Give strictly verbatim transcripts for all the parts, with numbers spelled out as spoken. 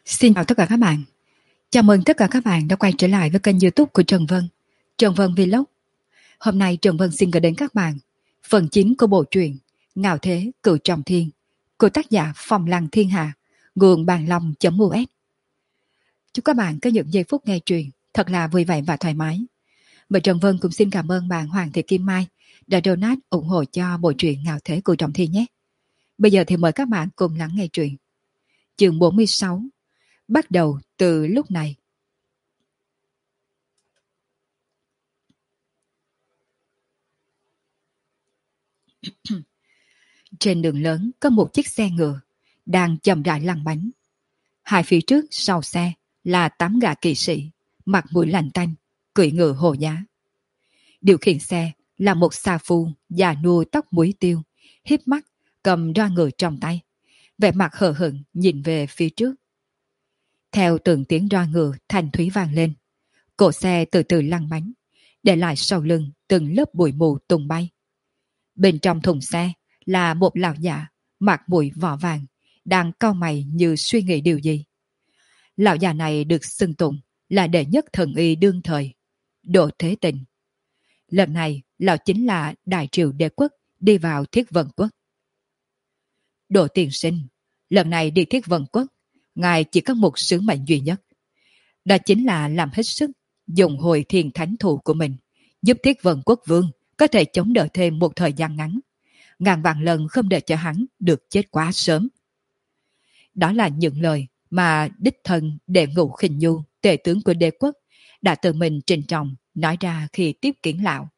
Xin chào tất cả các bạn. Chào mừng tất cả các bạn đã quay trở lại với kênh YouTube của Trần Vân, Trần Vân Vlog. Hôm nay Trần Vân xin gửi đến các bạn phần chín của bộ truyện Ngạo Thế Cửu Trọng Thiên của tác giả Phong Lăng Thiên Hạ, nguồn bàn long.us. Chúc các bạn có những giây phút nghe truyện thật là vui vẻ và thoải mái. Và Trần Vân cũng xin cảm ơn bạn Hoàng Thị Kim Mai đã donate ủng hộ cho bộ truyện Ngạo Thế Cửu Trọng Thiên nhé. Bây giờ thì mời các bạn cùng lắng nghe truyện. Chương bốn mươi sáu, bắt đầu từ lúc này. Trên đường lớn có một chiếc xe ngựa đang chậm rãi lăn bánh. Hai phía trước sau xe là tám gã kỵ sĩ mặt mũi lạnh tanh, cưỡi ngựa hồ giá. Điều khiển xe là một xà phu già nua tóc muối tiêu, híp mắt cầm roi ngựa trong tay, vẻ mặt hờ hững nhìn về phía trước. Theo từng tiếng roi ngựa thanh thúy vang lên, cổ xe từ từ lăn bánh, để lại sau lưng từng lớp bụi mù tung bay. Bên trong thùng xe là một lão già mặt mũi vỏ vàng, đang cau mày như suy nghĩ điều gì. Lão già này được xưng tụng là đệ nhất thần y đương thời, Đỗ Thế Tịnh. Lần này lão chính là đại triều đế quốc đi vào Thiết Vân Quốc. Đỗ tiên sinh, lần này đi Thiết Vân Quốc, ngài chỉ có một sứ mệnh duy nhất, đó chính là làm hết sức dùng hồi thiên thánh thụ của mình, giúp Thiết Vân Quốc vương có thể chống đỡ thêm một thời gian ngắn, ngàn vạn lần không để cho hắn được chết quá sớm. Đó là những lời mà đích thân đệ ngũ Khinh Nhu, tể tướng của đế quốc, đã tự mình trình trọng nói ra khi tiếp kiến lão.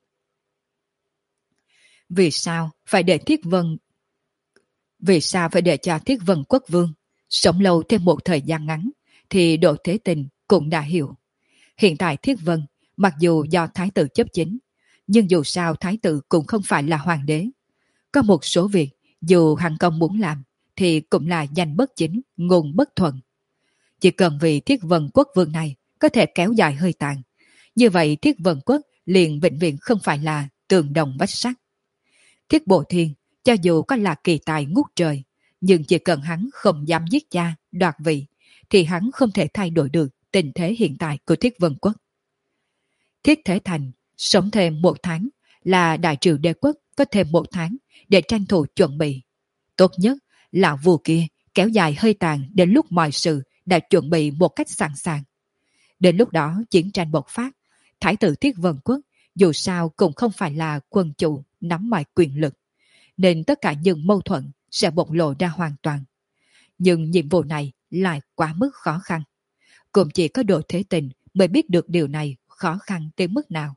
Vì sao phải để Thiết Vân Vì sao phải để cho Thiết Vân Quốc vương sống lâu thêm một thời gian ngắn thì Đỗ Thế Tịnh cũng đã hiểu. Hiện tại Thiết Vân mặc dù do thái tử chấp chính, nhưng dù sao thái tử cũng không phải là hoàng đế. Có một số việc dù hắn công muốn làm thì cũng là danh bất chính, ngôn bất thuận. Chỉ cần vì Thiết Vân Quốc vương này có thể kéo dài hơi tàn, như vậy Thiết Vân Quốc liền vĩnh viễn không phải là tường đồng vách sắt. Thiết Bộ Thiên cho dù có là kỳ tài ngút trời, nhưng chỉ cần hắn không dám giết cha, đoạt vị, thì hắn không thể thay đổi được tình thế hiện tại của Thiết Vân Quốc. Thiết Thế Thành sống thêm một tháng là đại triều đế quốc có thêm một tháng để tranh thủ chuẩn bị. Tốt nhất là vua kia kéo dài hơi tàn đến lúc mọi sự đã chuẩn bị một cách sẵn sàng. Đến lúc đó chiến tranh bộc phát, thái tử Thiết Vân Quốc dù sao cũng không phải là quân chủ nắm mọi quyền lực, nên tất cả những mâu thuẫn sẽ bộc lộ ra hoàn toàn. Nhưng nhiệm vụ này lại quá mức khó khăn. Cũng chỉ có Đỗ Thế Tịnh mới biết được điều này khó khăn tới mức nào.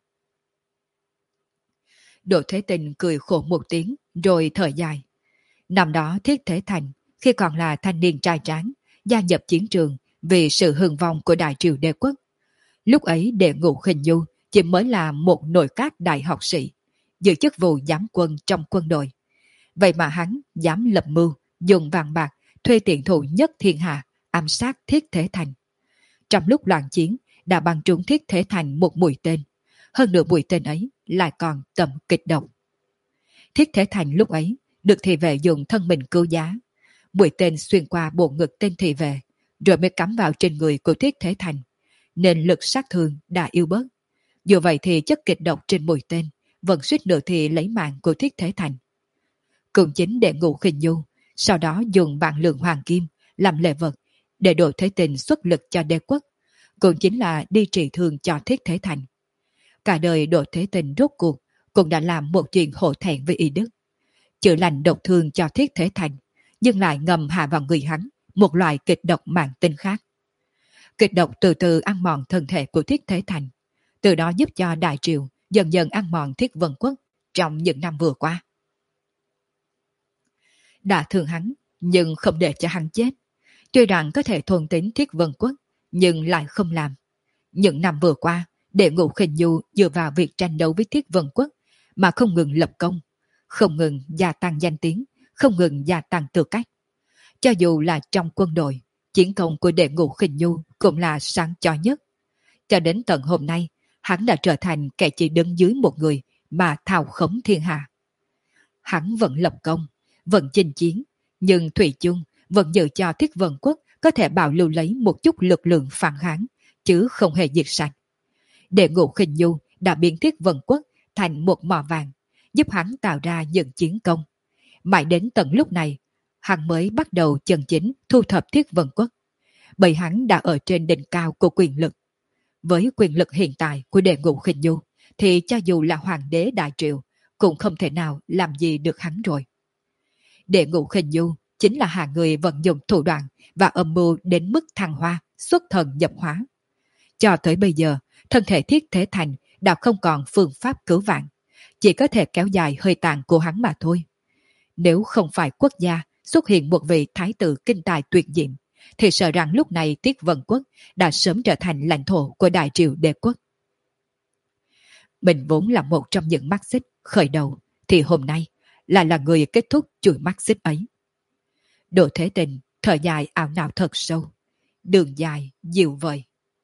Đỗ Thế Tịnh cười khổ một tiếng rồi thở dài. Năm đó Thiết Thế Thành khi còn là thanh niên trai tráng, gia nhập chiến trường vì sự hưng vong của đại triều đế quốc. Lúc ấy đệ ngũ Khinh Nhu chỉ mới là một nội các đại học sĩ, giữ chức vụ giám quân trong quân đội. Vậy mà hắn dám lập mưu, dùng vàng bạc, thuê tiện thủ nhất thiên hạ, ám sát Thiết Thế Thành. Trong lúc loạn chiến, đã bắn trúng Thiết Thế Thành một mũi tên. Hơn nữa mũi tên ấy lại còn tầm kịch độc. Thiết Thế Thành lúc ấy được thị vệ dùng thân mình cứu giá. Mũi tên xuyên qua bộ ngực tên thị vệ, rồi mới cắm vào trên người của Thiết Thế Thành, nên lực sát thương đã yếu bớt. Dù vậy thì chất kịch độc trên mũi tên vẫn suýt nữa thì lấy mạng của Thiết Thế Thành. Cường chính đệ ngũ Khinh Nhu sau đó dùng vạn lượng hoàng kim làm lễ vật để Đỗ Thế Tịnh xuất lực cho đế quốc, cũng chính là đi trị thương cho Thiết Thế Thành. Cả đời Đỗ Thế Tịnh rốt cuộc cũng đã làm một chuyện hổ thẹn với y đức, chữa lành độc thương cho Thiết Thế Thành, nhưng lại ngầm hạ vào người hắn một loại kịch độc mãn tính khác. Kịch độc từ từ ăn mòn thân thể của Thiết Thế Thành, từ đó giúp cho đại triều dần dần ăn mòn Thiết Vân Quốc trong những năm vừa qua. Đã thương hắn, nhưng không để cho hắn chết. Tuy rằng có thể thôn tính Thiết Vân Quốc, nhưng lại không làm. Những năm vừa qua, đệ ngũ Khinh Nhu dựa vào việc tranh đấu với Thiết Vân Quốc mà không ngừng lập công, không ngừng gia tăng danh tiếng, không ngừng gia tăng tư cách. Cho dù là trong quân đội, chiến công của đệ ngũ Khinh Nhu cũng là sáng chói nhất. Cho đến tận hôm nay, hắn đã trở thành kẻ chỉ đứng dưới một người mà thao khống thiên hạ. Hắn vẫn lập công, vẫn chinh chiến, nhưng thủy chung vẫn giữ cho Thiết Vân Quốc có thể bảo lưu lấy một chút lực lượng phản kháng, chứ không hề diệt sạch. Để Ngũ Khinh Nhu đã biến Thiết Vân Quốc thành một mỏ vàng, giúp hắn tạo ra những chiến công. Mãi đến tận lúc này, hắn mới bắt đầu chân chính thu thập Thiết Vân Quốc, bởi hắn đã ở trên đỉnh cao của quyền lực. Với quyền lực hiện tại của Đệ Ngũ Khinh Nhu, thì cho dù là hoàng đế Đại Triệu, cũng không thể nào làm gì được hắn rồi. Đệ Ngũ Khinh Nhu chính là hạng người vận dụng thủ đoạn và âm mưu đến mức thăng hoa, xuất thần nhập hóa. Cho tới bây giờ, thân thể Thiết Thế Thành đã không còn phương pháp cứu vãn, chỉ có thể kéo dài hơi tàn của hắn mà thôi. Nếu không phải quốc gia xuất hiện một vị thái tử kinh tài tuyệt diệm, thì sợ rằng lúc này Tiết Vân Quốc đã sớm trở thành lãnh thổ của Đại Triệu Đế Quốc. Mình vốn là một trong những mắt xích khởi đầu, thì hôm nay là là người kết thúc chuỗi mắt xích ấy. Đỗ Thế Tình thở dài ảo não thật sâu, đường dài dịu vời.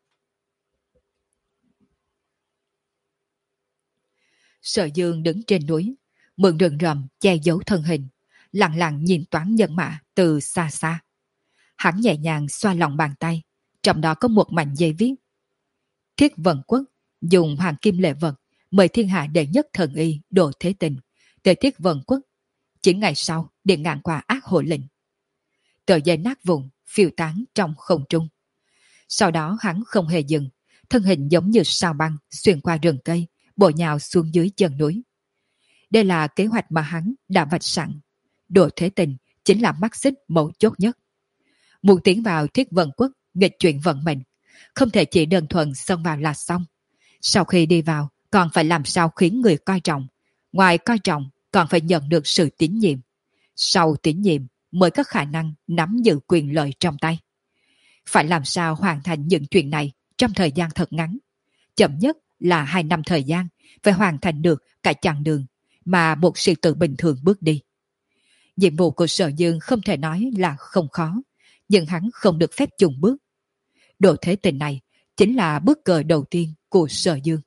Sở Dương đứng trên núi, mượn rừng rậm che giấu thân hình, lặng lặng nhìn Toán Nhân Mã từ xa xa. Hắn nhẹ nhàng xoa lòng bàn tay, trong đó có một mảnh dây viết: Thiết Vân Quốc dùng hoàng kim lệ vật mời thiên hạ đệ nhất thần y Đỗ Thế Tình tới Thiết Vân Quốc, chỉ ngày sau điện ngạn qua ác hộ lệnh. Tờ giấy nát vụn phiêu tán trong không trung. Sau đó hắn không hề dừng, thân hình giống như sao băng xuyên qua rừng cây, bổ nhào xuống dưới chân núi. Đây là kế hoạch mà hắn đã vạch sẵn. Đỗ Thế Tình chính là mắt xích mấu chốt nhất. Muốn tiến vào Thiết Vân Quốc nghịch chuyển vận mệnh, không thể chỉ đơn thuần xông vào là xong. Sau khi đi vào, còn phải làm sao khiến người coi trọng. Ngoài coi trọng, còn phải nhận được sự tín nhiệm. Sau tín nhiệm mới có khả năng nắm giữ quyền lợi trong tay. Phải làm sao hoàn thành những chuyện này trong thời gian thật ngắn. Chậm nhất là hai năm thời gian, phải hoàn thành được cả chặng đường mà một sĩ tử bình thường bước đi. Nhiệm vụ của Sở Dương không thể nói là không khó, nhưng hắn không được phép chùng bước. Đỗ Thế Tình này chính là bước cờ đầu tiên của Sở Dương.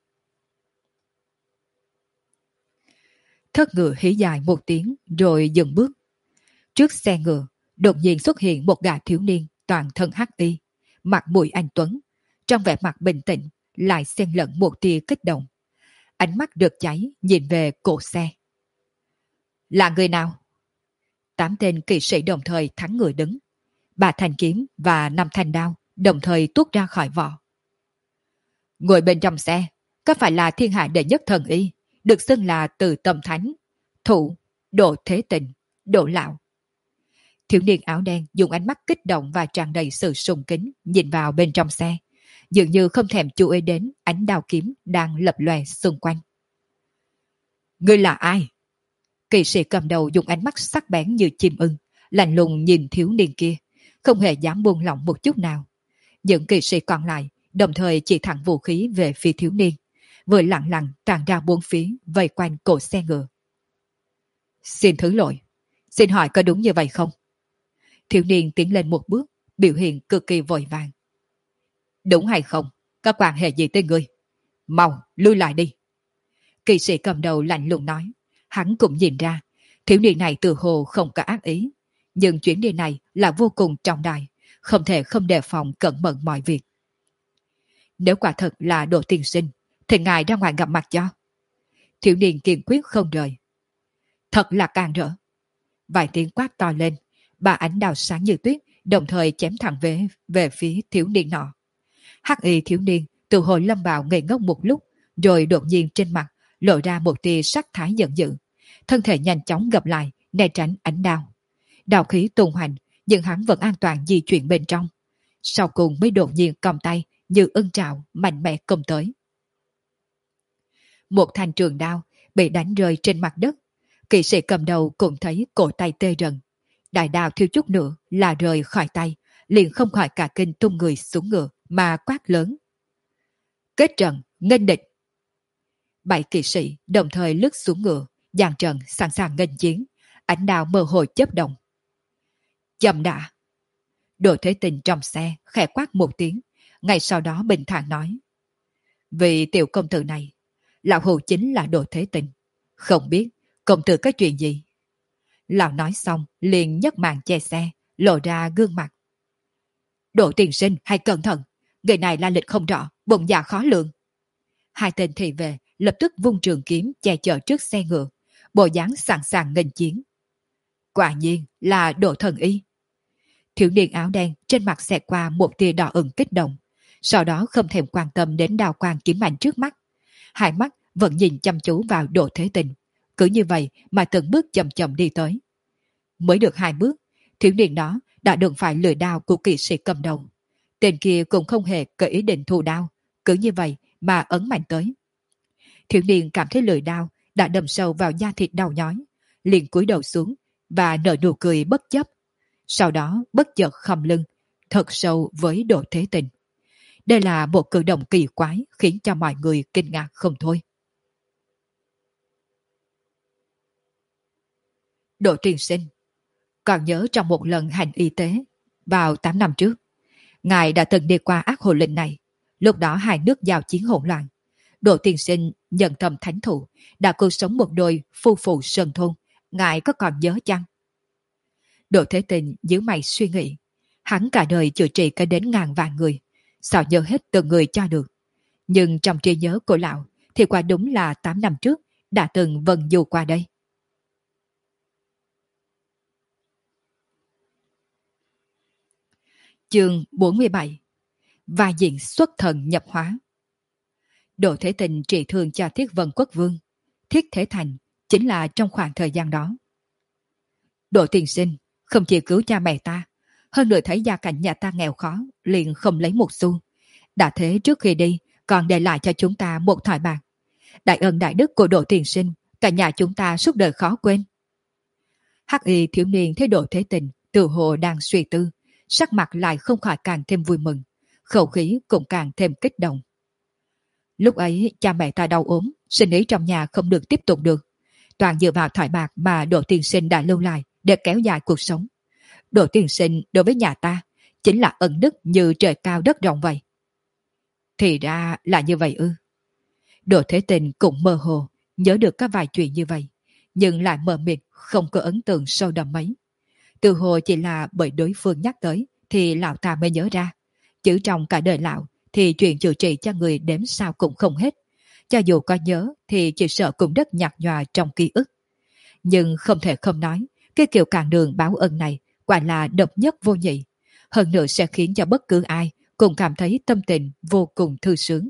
Thất ngựa hí dài một tiếng rồi dừng bước. Trước xe ngựa đột nhiên xuất hiện một gã thiếu niên toàn thân hắc y, mặt mũi anh tuấn, trong vẻ mặt bình tĩnh lại xen lẫn một tia kích động. Ánh mắt rực cháy nhìn về cổ xe. Là người nào? Tám tên kỵ sĩ đồng thời thắng người đứng. Ba thanh kiếm và năm thanh đao đồng thời tuốt ra khỏi vỏ. Ngồi bên trong xe có phải là thiên hạ đệ nhất thần y, được xưng là Từ Tâm Thánh, Thủ, Đỗ Thế Tình, Đỗ Lão. Thiếu niên áo đen dùng ánh mắt kích động và tràn đầy sự sùng kính nhìn vào bên trong xe, dường như không thèm chú ý đến ánh đao kiếm đang lập lòe xung quanh. Ngươi là ai? Kỵ sĩ cầm đầu dùng ánh mắt sắc bén như chim ưng, lạnh lùng nhìn thiếu niên kia, không hề dám buông lỏng một chút nào. Những kỵ sĩ còn lại đồng thời chỉ thẳng vũ khí về phía thiếu niên, vừa lặng lặng tràn ra bốn phía vây quanh cổ xe ngựa. Xin thứ lỗi, xin hỏi có đúng như vậy không? Thiếu niên tiến lên một bước, biểu hiện cực kỳ vội vàng. Đúng hay không? Có quan hệ gì tới ngươi? Mau, lui lại đi. Kỵ sĩ cầm đầu lạnh lùng nói. Hắn cũng nhìn ra, thiếu niên này từ hồ không có ác ý. Nhưng chuyến đi này là vô cùng trọng đại, không thể không đề phòng cẩn mẫn mọi việc. Nếu quả thật là Đỗ tiên sinh, thì ngài ra ngoài gặp mặt cho. Thiếu niên kiên quyết không rời. Thật là càng rỡ. Vài tiếng quát to lên, ba ánh đao sáng như tuyết đồng thời chém thẳng về về phía thiếu niên nọ. Hắc y thiếu niên từ hồi lâm bào ngây ngốc một lúc, rồi đột nhiên trên mặt lộ ra một tia sắc thái giận dữ, thân thể nhanh chóng gập lại né tránh ánh đao. Đao khí tung hoành, nhưng hắn vẫn an toàn di chuyển bên trong. Sau cùng mới đột nhiên cầm tay như ưng trảo mạnh mẽ công tới. Một thanh trường đao bị đánh rơi trên mặt đất. Kỵ sĩ cầm đầu cũng thấy cổ tay tê rần. Đại đao thiếu chút nữa là rời khỏi tay, liền không khỏi cả kinh tung người xuống ngựa mà quát lớn. Kết trận, nghênh địch. Bảy kỵ sĩ đồng thời lướt xuống ngựa, dàn trận sẵn sàng nghênh chiến, ánh đao mơ hồ chớp động. Chậm đã. Đỗ Thế Tình trong xe khẽ quát một tiếng, ngay sau đó bình thản nói. Vì tiểu công tử này, lão hữu chính là Đỗ Thế Tình. Không biết công tử có chuyện gì? Lão nói xong liền nhấc màn che xe, lộ ra gương mặt. Đỗ tiên sinh hãy cẩn thận, người này la lịch không rõ, bụng dạ khó lường. Hai tên thị vệ lập tức vung trường kiếm che chở trước xe ngựa, bộ dáng sẵn sàng nghênh chiến. Quả nhiên là Đỗ thần y. Thiếu niên áo đen trên mặt xẹt qua một tia đỏ ửng kích động, sau đó không thèm quan tâm đến đào quang kiếm ảnh trước mắt, hai mắt vẫn nhìn chăm chú vào Đỗ Thế Tình, cứ như vậy mà từng bước chậm chậm đi tới. Mới được hai bước, thiếu niên đó đã đụng phải lưỡi đao của kỵ sĩ cầm đầu. Tên kia cũng không hề có ý định thu đao, cứ như vậy mà ấn mạnh tới. Thiếu niên cảm thấy lưỡi đao đã đâm sâu vào da thịt đau nhói, liền cúi đầu xuống và nở nụ cười bất chấp. Sau đó bất chợt khom lưng, thật sâu với Đỗ Thế Tình. Đây là một cử động kỳ quái khiến cho mọi người kinh ngạc không thôi. Đỗ tiên sinh, còn nhớ trong một lần hành y tế vào tám năm trước, ngài đã từng đi qua ác hồ linh này. Lúc đó hai nước giao chiến hỗn loạn, Đỗ tiên sinh nhận thầm thánh thủ, đã cứu sống một đôi phu phụ sơn thôn. Ngài có còn nhớ chăng? Đỗ Thế Tình nhíu mày suy nghĩ. Hắn cả đời chữa trị cả đến ngàn vạn người, sao nhớ hết từng người cho được. Nhưng trong trí nhớ của lão thì quả đúng là tám năm trước đã từng vần du qua đây. Chương bốn mươi bảy. Và diện xuất thần nhập hóa. Đỗ Thế Tình trị thương cho Thiết Vân Quốc Vương, Thiết Thế Thành chính là trong khoảng thời gian đó. Đỗ tiên sinh không chỉ cứu cha mẹ ta, hơn nữa thấy gia cảnh nhà ta nghèo khó, liền không lấy một xu. Đã thế trước khi đi còn để lại cho chúng ta một thỏi bạc. Đại ân đại đức của Đỗ tiên sinh, cả nhà chúng ta suốt đời khó quên. Hắc y thiếu niên thấy Đỗ Thế Tình tự hồ đang suy tư, sắc mặt lại không khỏi càng thêm vui mừng, khẩu khí cũng càng thêm kích động. Lúc ấy cha mẹ ta đau ốm, sinh ý trong nhà không được tiếp tục được, toàn dựa vào thỏi bạc mà Đỗ tiên sinh đã lưu lại để kéo dài cuộc sống. Đỗ tiên sinh đối với nhà ta chính là ân đức như trời cao đất rộng vậy. Thì ra là như vậy ư? Đỗ Thế Tình cũng mơ hồ nhớ được các vài chuyện như vậy, nhưng lại mờ mịt, không có ấn tượng sâu đậm mấy. Từ hồ chỉ là bởi đối phương nhắc tới thì lão ta mới nhớ ra, chứ trong cả đời lão thì chuyện chữa trị cho người đếm sao cũng không hết. Cho dù có nhớ thì chỉ sợ cũng rất nhạt nhòa trong ký ức. Nhưng không thể không nói, cái kiểu càn đường báo ân này quả là độc nhất vô nhị, hơn nữa sẽ khiến cho bất cứ ai cũng cảm thấy tâm tình vô cùng thư sướng.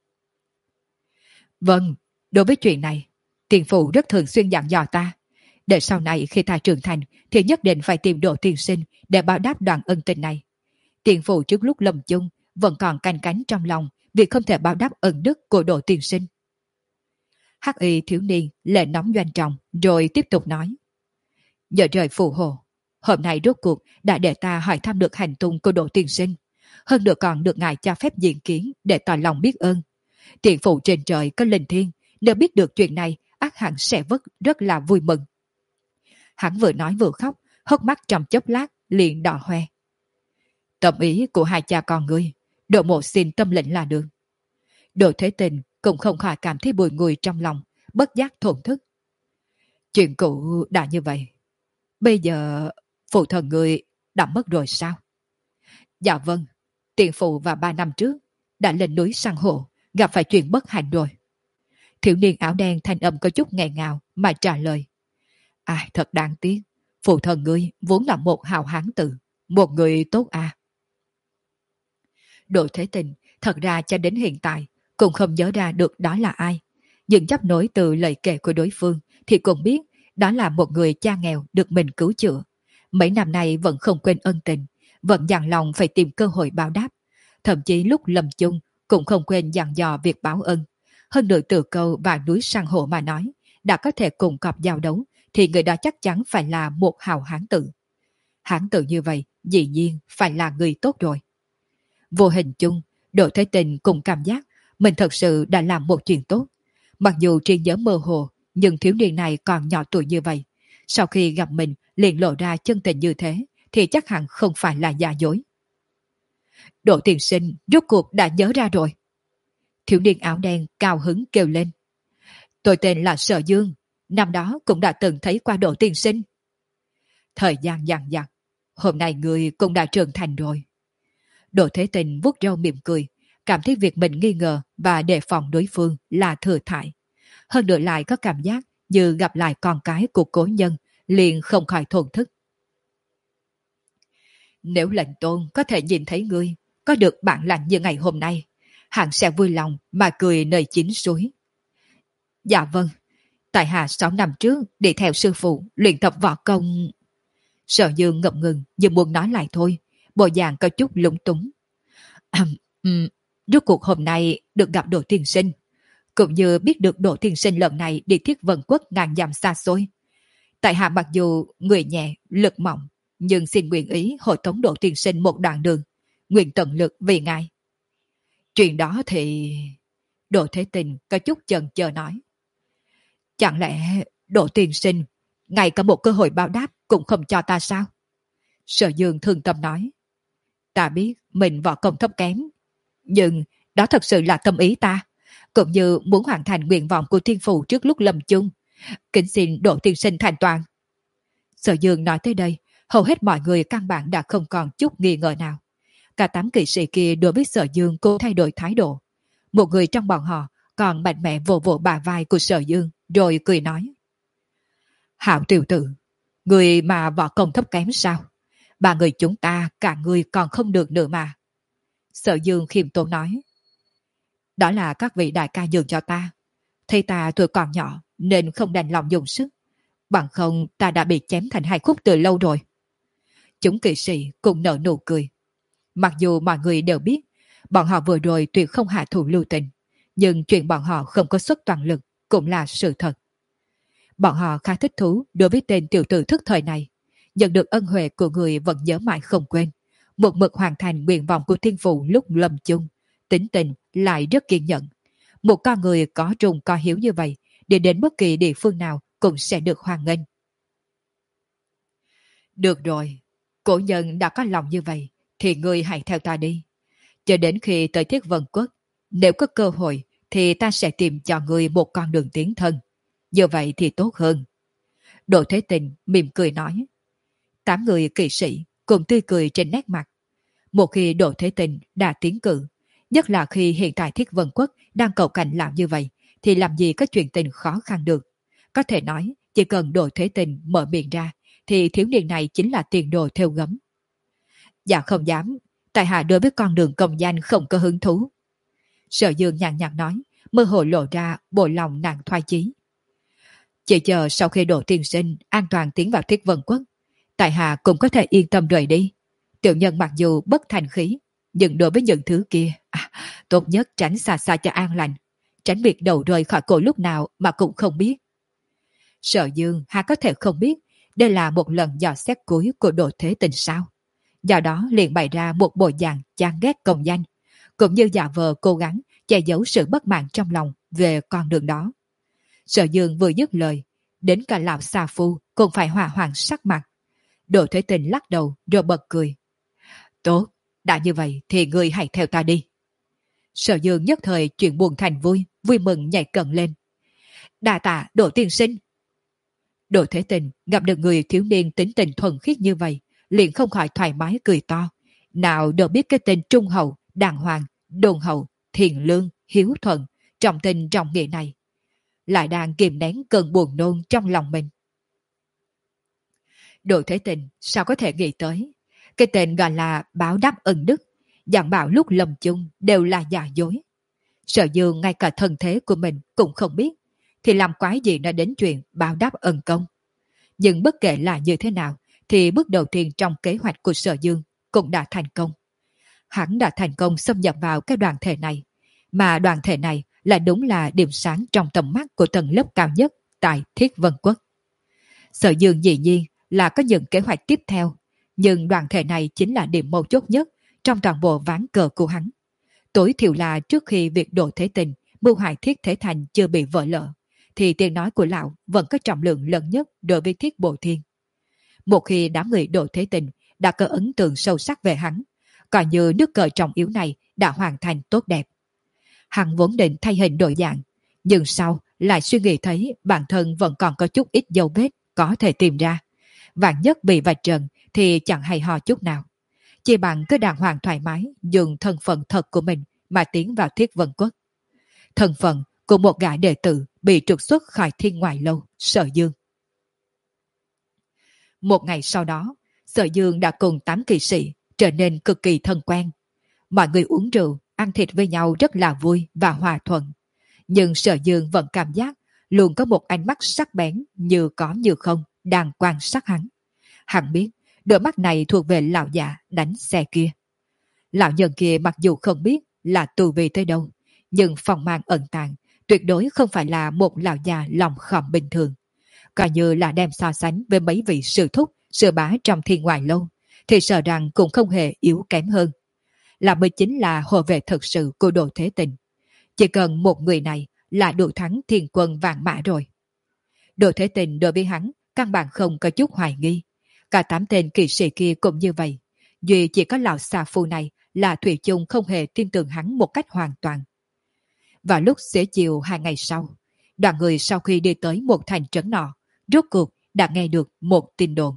Vâng, đối với chuyện này, tiền phụ rất thường xuyên dặn dò ta, để sau này khi ta trưởng thành thì nhất định phải tìm Đỗ tiên sinh để báo đáp đoạn ân tình này. Tiền phụ trước lúc lâm chung vẫn còn canh cánh trong lòng vì không thể báo đáp ân đức của Đỗ tiên sinh. Hắc y thiếu niên lệ nóng doanh trọng rồi tiếp tục nói. Nhờ trời phù hộ, hôm nay rốt cuộc đã để ta hỏi thăm được hành tung của Đỗ tiên sinh, hơn nữa còn được ngài cho phép diện kiến để tỏ lòng biết ơn. Tiền phụ trên trời có linh thiêng, nếu biết được chuyện này ắt hẳn sẽ vất rất là vui mừng. Hắn vừa nói vừa khóc, hốc mắt trong chốc lát liền đỏ hoe. Tâm ý của hai cha con ngươi, Đỗ mộ xin tâm lệnh là được. Đỗ Thế Tình cũng không khỏi cảm thấy bùi ngùi trong lòng, bất giác thổn thức. Chuyện cũ đã như vậy, bây giờ phụ thần ngươi đã mất rồi sao? Dạ vâng, tiền phụ vào ba năm trước đã lên núi săn hổ, gặp phải chuyện bất hạnh rồi. Thiếu niên áo đen thanh âm có chút nghẹn ngào mà trả lời. Ai thật đáng tiếc, phụ thần ngươi vốn là một hào hán tử, một người tốt à. Đỗ Thế Tình thật ra cho đến hiện tại cũng không nhớ ra được đó là ai, nhưng chấp nối từ lời kể của đối phương thì cũng biết đó là một người cha nghèo được mình cứu chữa. Mấy năm nay vẫn không quên ân tình, vẫn dặn lòng phải tìm cơ hội báo đáp, thậm chí lúc lâm chung cũng không quên dặn dò việc báo ân. Hơn nữa từ câu và núi săn hổ mà nói, đã có thể cùng cọp giao đấu thì người đó chắc chắn phải là một hào hán tử. Hán tử như vậy dĩ nhiên phải là người tốt rồi. Vô hình chung, Đỗ Thế Tình cùng cảm giác mình thật sự đã làm một chuyện tốt. Mặc dù trí nhớ mơ hồ, nhưng thiếu niên này còn nhỏ tuổi như vậy, sau khi gặp mình liền lộ ra chân tình như thế thì chắc hẳn không phải là giả dối. Đỗ tiên sinh rốt cuộc đã nhớ ra rồi. Thiếu niên áo đen cao hứng kêu lên. Tôi tên là Sở Dương, năm đó cũng đã từng thấy qua Đỗ tiên sinh. Thời gian dằng dặc, hôm nay người cũng đã trưởng thành rồi. Đỗ Thế Tình vuốt râu mỉm cười, cảm thấy việc mình nghi ngờ và đề phòng đối phương là thừa thãi. Hơn nữa lại có cảm giác như gặp lại con cái của cố nhân, liền không khỏi thổn thức. Nếu lệnh tôn có thể nhìn thấy ngươi, có được bản lãnh như ngày hôm nay, hắn sẽ vui lòng mà cười nơi chín suối. Dạ vâng, tại hạ sáu năm trước đi theo sư phụ luyện tập võ công. Sở Dương ngập ngừng như muốn nói lại thôi, bộ dạng có chút lúng túng. um, Rốt cuộc hôm nay được gặp Đỗ Tiên Sinh, cũng như biết được Đỗ Tiên Sinh lần này đi Thiết Vân Quốc ngàn dặm xa xôi. Tại hạ mặc dù người nhẹ, lực mỏng, nhưng xin nguyện ý hộ tống Đỗ Tiên Sinh một đoạn đường, nguyện tận lực vì ngài. Chuyện đó thì... Đỗ Thế Tình có chút chần chờ nói. Chẳng lẽ Đỗ Tiên Sinh ngay cả một cơ hội báo đáp cũng không cho ta sao? Sở Dương thương tâm nói. Ta biết mình võ công thấp kém, nhưng đó thật sự là tâm ý ta, cũng như muốn hoàn thành nguyện vọng của thiên phụ trước lúc lâm chung. Kính xin Đỗ Tiên Sinh thành toàn. Sở Dương nói tới đây, hầu hết mọi người căn bản đã không còn chút nghi ngờ nào. Cả tám kỵ sĩ kia đối với Sở Dương cố thay đổi thái độ. Một người trong bọn họ còn mạnh mẽ vỗ vỗ bả vai của Sở Dương, rồi cười nói. Hảo tiểu tử, người mà võ công thấp kém sao? Ba người chúng ta cả người còn không được nữa mà. Sở Dương khiêm tốn nói. Đó là các vị đại ca nhường cho ta. Thấy ta tuổi còn nhỏ nên không đành lòng dùng sức. Bằng không ta đã bị chém thành hai khúc từ lâu rồi. Chúng kỵ sĩ cùng nở nụ cười. Mặc dù mọi người đều biết bọn họ vừa rồi tuyệt không hạ thủ lưu tình, nhưng chuyện bọn họ không có xuất toàn lực cũng là sự thật. Bọn họ khá thích thú đối với tên tiểu tử thức thời này. Nhận được ân huệ của người vẫn nhớ mãi không quên. Một mực hoàn thành nguyện vọng của thiên phụ lúc lâm chung. Tính tình lại rất kiên nhẫn. Một con người có trùng có hiếu như vậy, đi đến bất kỳ địa phương nào cũng sẽ được hoan nghênh. Được rồi, cổ nhân đã có lòng như vậy, thì ngươi hãy theo ta đi. Cho đến khi tới Thiết Vân Quốc, nếu có cơ hội thì ta sẽ tìm cho ngươi một con đường tiến thân. Như vậy thì tốt hơn. Đỗ Thế Tình mỉm cười nói. Tám người kỵ sĩ cùng tươi cười trên nét mặt. Một khi Đỗ Thế Tình đã tiến cử, nhất là khi hiện tại Thiết Vân Quốc đang cầu cạnh làm như vậy, thì làm gì có chuyện tình khó khăn được. Có thể nói, chỉ cần Đỗ Thế Tình mở miệng ra, thì thiếu niên này chính là tiền đồ theo gấm. Dạ không dám, tại hạ đối với con đường công danh không có hứng thú. Sở Dương nhàn nhạt nói, mơ hồ lộ ra bộ lòng nàng thoái chí. Chỉ chờ sau khi Đỗ Tiên Sinh an toàn tiến vào Thiết Vân Quốc, tại hạ cũng có thể yên tâm rời đi. Tiểu nhân mặc dù bất thành khí, nhưng đối với những thứ kia, à, tốt nhất tránh xa xa cho an lành, tránh việc đầu rơi khỏi cổ lúc nào mà cũng không biết. Sở Dương hà có thể không biết đây là một lần dò xét cuối của Đỗ Thế Tình sao? Do đó liền bày ra một bộ dạng chán ghét công danh, cũng như giả vờ cố gắng che giấu sự bất mãn trong lòng về con đường đó. Sở Dương vừa dứt lời, đến cả lão xà phu cũng phải hòa hoãn sắc mặt. Đỗ Thế Tình lắc đầu rồi bật cười. Tốt, đã như vậy thì ngươi hãy theo ta đi. Sở Dương nhất thời chuyển buồn thành vui, vui mừng nhảy cẩn lên. Đa tạ Đỗ Tiên Sinh. Đỗ Thế Tình gặp được người thiếu niên tính tình thuần khiết như vậy, liền không khỏi thoải mái cười to. Nào đâu biết cái tên trung hậu, đàng hoàng, đôn hậu, thiện lương, hiếu thuận, trọng tình trọng nghĩa này. Lại đang kìm nén cơn buồn nôn trong lòng mình. Đỗ Thế Tình sao có thể nghĩ tới cái tên gọi là báo đáp ân đức, dặn bảo lúc lâm chung đều là giả dối. Sở Dương ngay cả thân thế của mình cũng không biết, thì làm quái gì nó đến chuyện báo đáp ân công. Nhưng bất kể là như thế nào, thì bước đầu tiên trong kế hoạch của Sở Dương cũng đã thành công. Hắn đã thành công xâm nhập vào cái đoàn thể này, mà đoàn thể này là đúng là điểm sáng trong tầm mắt của tầng lớp cao nhất tại Thiết Vân Quốc. Sở Dương dĩ nhiên là có những kế hoạch tiếp theo, nhưng đoàn thể này chính là điểm mấu chốt nhất trong toàn bộ ván cờ của hắn. Tối thiểu là trước khi việc Đỗ Thế Tình mưu hại Thiết Thế Thành chưa bị vỡ lỡ, thì tiếng nói của lão vẫn có trọng lượng lớn nhất đối với Thiết Bộ Thiên. Một khi đám người Đỗ Thế Tình đã có ấn tượng sâu sắc về hắn, coi như nước cờ trọng yếu này đã hoàn thành tốt đẹp. Hắn vốn định thay hình đổi dạng, nhưng sau lại suy nghĩ thấy bản thân vẫn còn có chút ít dấu vết có thể tìm ra. Vạn nhất bị vạch trần thì chẳng hay ho chút nào. chỉ bằng cứ đàng hoàng thoải mái dùng thân phận thật của mình mà tiến vào Thiết Vân Quốc. Thân phận của một gã đệ tử bị trục xuất khỏi Thiên Ngoại Lâu, Sở Dương. Một ngày sau đó, Sở Dương đã cùng tám kỵ sĩ trở nên cực kỳ thân quen. Mọi người uống rượu, ăn thịt với nhau rất là vui và hòa thuận. Nhưng Sở Dương vẫn cảm giác luôn có một ánh mắt sắc bén như có như không đang quan sát hắn. Hắn biết đôi mắt này thuộc về lão già đánh xe kia. Lão nhân kia mặc dù không biết là tu vi tới đâu, nhưng phong mang ẩn tàng tuyệt đối không phải là một lão già lòng khòm bình thường. Coi như là đem so sánh với mấy vị sư thúc, sư bá trong Thiên Ngoại Lâu, thì sợ rằng cũng không hề yếu kém hơn. Là mới chính là hộ vệ thực sự của Đồ Thế Tình. Chỉ cần một người này là đủ thắng thiên quân vạn mã rồi. Đồ Thế Tình đối với hắn căn bản không có chút hoài nghi. Cả tám tên kỵ sĩ kia cũng như vậy. Duy chỉ có lão xà phu này là Thủy chung không hề tin tưởng hắn một cách hoàn toàn. Vào lúc xế chiều hai ngày sau, đoàn người sau khi đi tới một thành trấn nọ, rốt cuộc đã nghe được một tin đồn.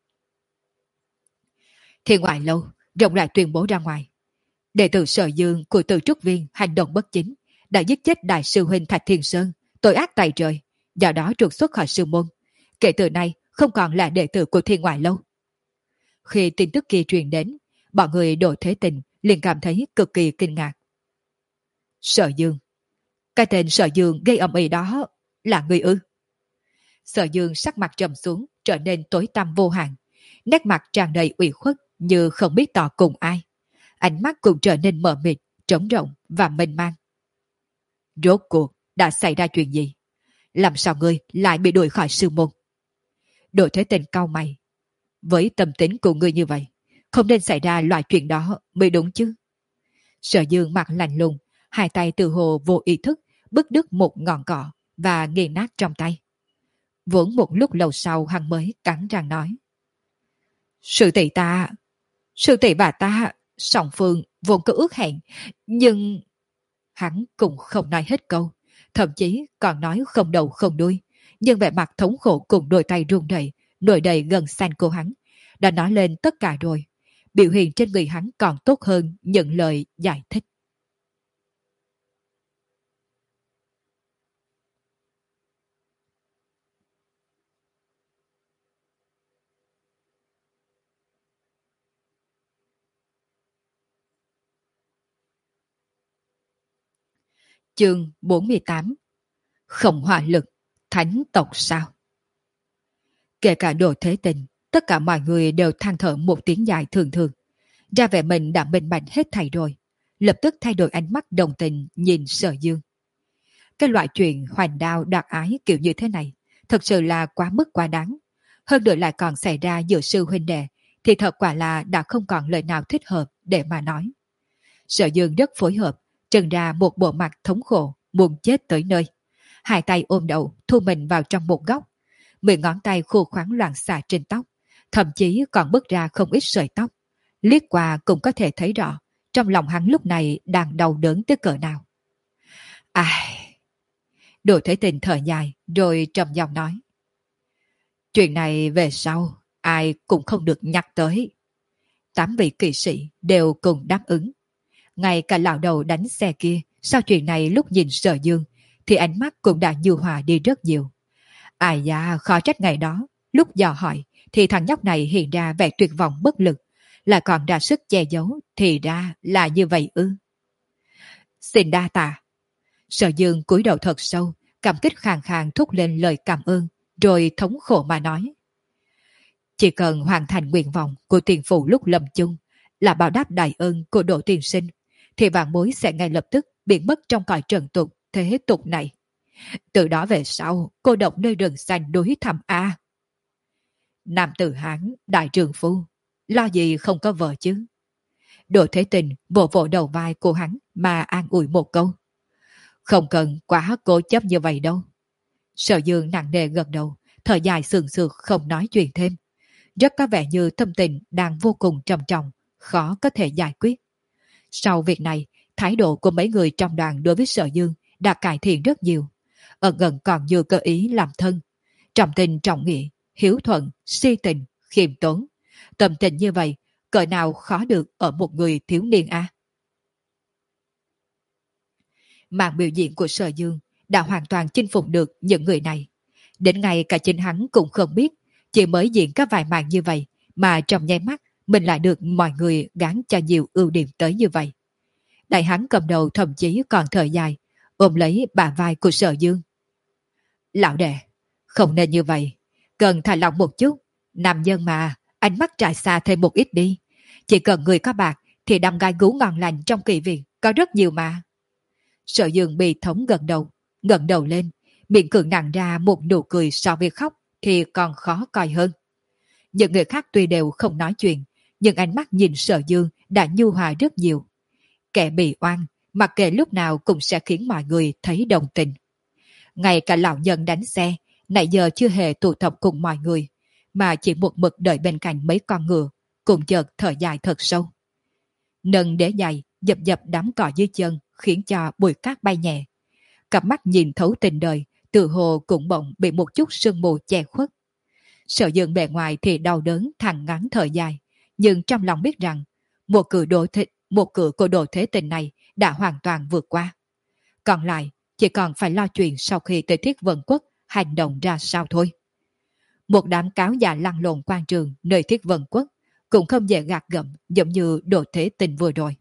Thiên Ngoại Lâu rộng rãi tuyên bố ra ngoài. Đệ tử Sở Dương của Từ Trúc Viên hành động bất chính, đã giết chết đại sư huynh Thạch Thiên Sơn, tội ác tày trời, do đó trục xuất khỏi sư môn. Kể từ nay không còn là đệ tử của Thiên Ngoại Lâu. Khi tin tức kia truyền đến, bọn người Đồ Thế Tình liền cảm thấy cực kỳ kinh ngạc. Sở Dương, cái tên Sở Dương gây ầm ĩ đó là người ư? Sở Dương sắc mặt trầm xuống, trở nên tối tăm vô hạn, nét mặt tràn đầy ủy khuất như không biết tỏ cùng ai. Ánh mắt cũng trở nên mờ mịt, trống rỗng và mênh mang. Rốt cuộc đã xảy ra chuyện gì? Làm sao ngươi lại bị đuổi khỏi sư môn? Đồ Thế Tình cau mày. Với tâm tính của ngươi như vậy, không nên xảy ra loại chuyện đó mới đúng chứ. Sở Dương mặt lạnh lùng, hai tay từ hồ vô ý thức bứt đứt một ngọn cỏ và nghiền nát trong tay. Vốn một lúc lâu sau hắn mới cắn răng nói. Sư tỷ ta, sư tỷ bà ta, song phương vốn có ước hẹn, nhưng... Hắn cũng không nói hết câu, thậm chí còn nói không đầu không đuôi, nhưng vẻ mặt thống khổ cùng đôi tay run rẩy, nổi đầy gần xanh của hắn, đã nói lên tất cả rồi. Biểu hiện trên người hắn còn tốt hơn những lời giải thích. Chương bốn mươi tám. Không hỏa lực, thánh tộc sao? Kể cả Đồ Thế Tình, tất cả mọi người đều than thở một tiếng dài thường thường. Ra vẻ mình đã minh bạch hết thảy rồi, lập tức thay đổi ánh mắt đồng tình nhìn Sở Dương. Cái loại chuyện hoành đao đoạt ái kiểu như thế này, thật sự là quá mức quá đáng. Hơn nữa lại còn xảy ra giữa sư huynh đệ, thì thật quả là đã không còn lời nào thích hợp để mà nói. Sở Dương rất phối hợp, trần ra một bộ mặt thống khổ, muốn chết tới nơi. Hai tay ôm đầu, thu mình vào trong một góc. Mười ngón tay khô khoắn loạn xạ trên tóc, thậm chí còn bứt ra không ít sợi tóc. Liếc qua cũng có thể thấy rõ, trong lòng hắn lúc này đang đau đớn tới cỡ nào. Ai... Đồ Thế Tình thở dài, rồi trầm giọng nói. Chuyện này về sau, ai cũng không được nhắc tới. Tám vị kỵ sĩ đều cùng đáp ứng. Ngay cả lão đầu đánh xe kia, sau chuyện này lúc nhìn Sở Dương, thì ánh mắt cũng đã nhu hòa đi rất nhiều. Ai da, khó trách ngày đó, lúc dò hỏi, thì thằng nhóc này hiện ra vẻ tuyệt vọng bất lực, lại còn ra sức che giấu, thì ra là như vậy ư. Xin đa tạ. Sở Dương cúi đầu thật sâu, cảm kích khàn khàn thúc lên lời cảm ơn, rồi thống khổ mà nói. Chỉ cần hoàn thành nguyện vọng của tiền phụ lúc lâm chung, là báo đáp đại ơn của Đỗ tiên sinh, thì vạn bối sẽ ngay lập tức biến mất trong cõi trần tục thế tục này. Từ đó về sau, cô độc nơi rừng xanh núi thẳm A. Nam tử Hán, đại trường phu, lo gì không có vợ chứ? Đỗ Thế Tình vỗ vỗ đầu vai của hắn mà an ủi một câu. Không cần quá cố chấp như vậy đâu. Sở Dương nặng nề gật đầu, thở dài sườn sượt không nói chuyện thêm. Rất có vẻ như tâm tình đang vô cùng trầm trọng, khó có thể giải quyết. Sau việc này, thái độ của mấy người trong đoàn đối với Sở Dương đã cải thiện rất nhiều. Ẩn ẩn còn như cơ ý làm thân. Trọng tình trọng nghĩa, hiếu thuận, si tình, khiêm tốn. Tâm tình như vậy cỡ nào khó được ở một người thiếu niên a. À? Màn biểu diễn của Sở Dương đã hoàn toàn chinh phục được những người này. Đến ngay cả chính hắn cũng không biết, chỉ mới diễn các vài màn như vậy mà trong nháy mắt mình lại được mọi người gán cho nhiều ưu điểm tới như vậy. Đại hắn cầm đầu thậm chí còn thở dài, ôm lấy bả vai của Sở Dương. Lão đệ, không nên như vậy, cần thả lỏng một chút, nam nhân mà, ánh mắt trải xa thêm một ít đi. Chỉ cần người có bạc thì đâm gai gú ngon lành trong kỳ viện có rất nhiều mà. Sở Dương bị thống gần đầu, ngẩng đầu lên, miệng cường nặng ra một nụ cười so với khóc thì còn khó coi hơn. Những người khác tuy đều không nói chuyện, nhưng ánh mắt nhìn Sở Dương đã nhu hòa rất nhiều. Kẻ bị oan, mặc kệ lúc nào cũng sẽ khiến mọi người thấy đồng tình. Ngay cả lão nhân đánh xe, nãy giờ chưa hề tụ tập cùng mọi người, mà chỉ một mực đợi bên cạnh mấy con ngựa, cùng chợt thở dài thật sâu. Nâng đế giày, dập dập đám cỏ dưới chân, khiến cho bụi cát bay nhẹ. Cặp mắt nhìn thấu tình đời, tự hồ cũng bỗng bị một chút sương mù che khuất. Sở Dương bề ngoài thì đau đớn thằng ngắn thở dài, nhưng trong lòng biết rằng một cử độ thế, một cử của độ thế tình này đã hoàn toàn vượt qua. Còn lại chỉ còn phải lo chuyện sau khi tới Thiết Vân Quốc hành động ra sao thôi. Một đám cáo già lăn lộn quan trường nơi Thiết Vân Quốc cũng không dễ gạt gẫm giống như Độ Thế Tình vừa rồi.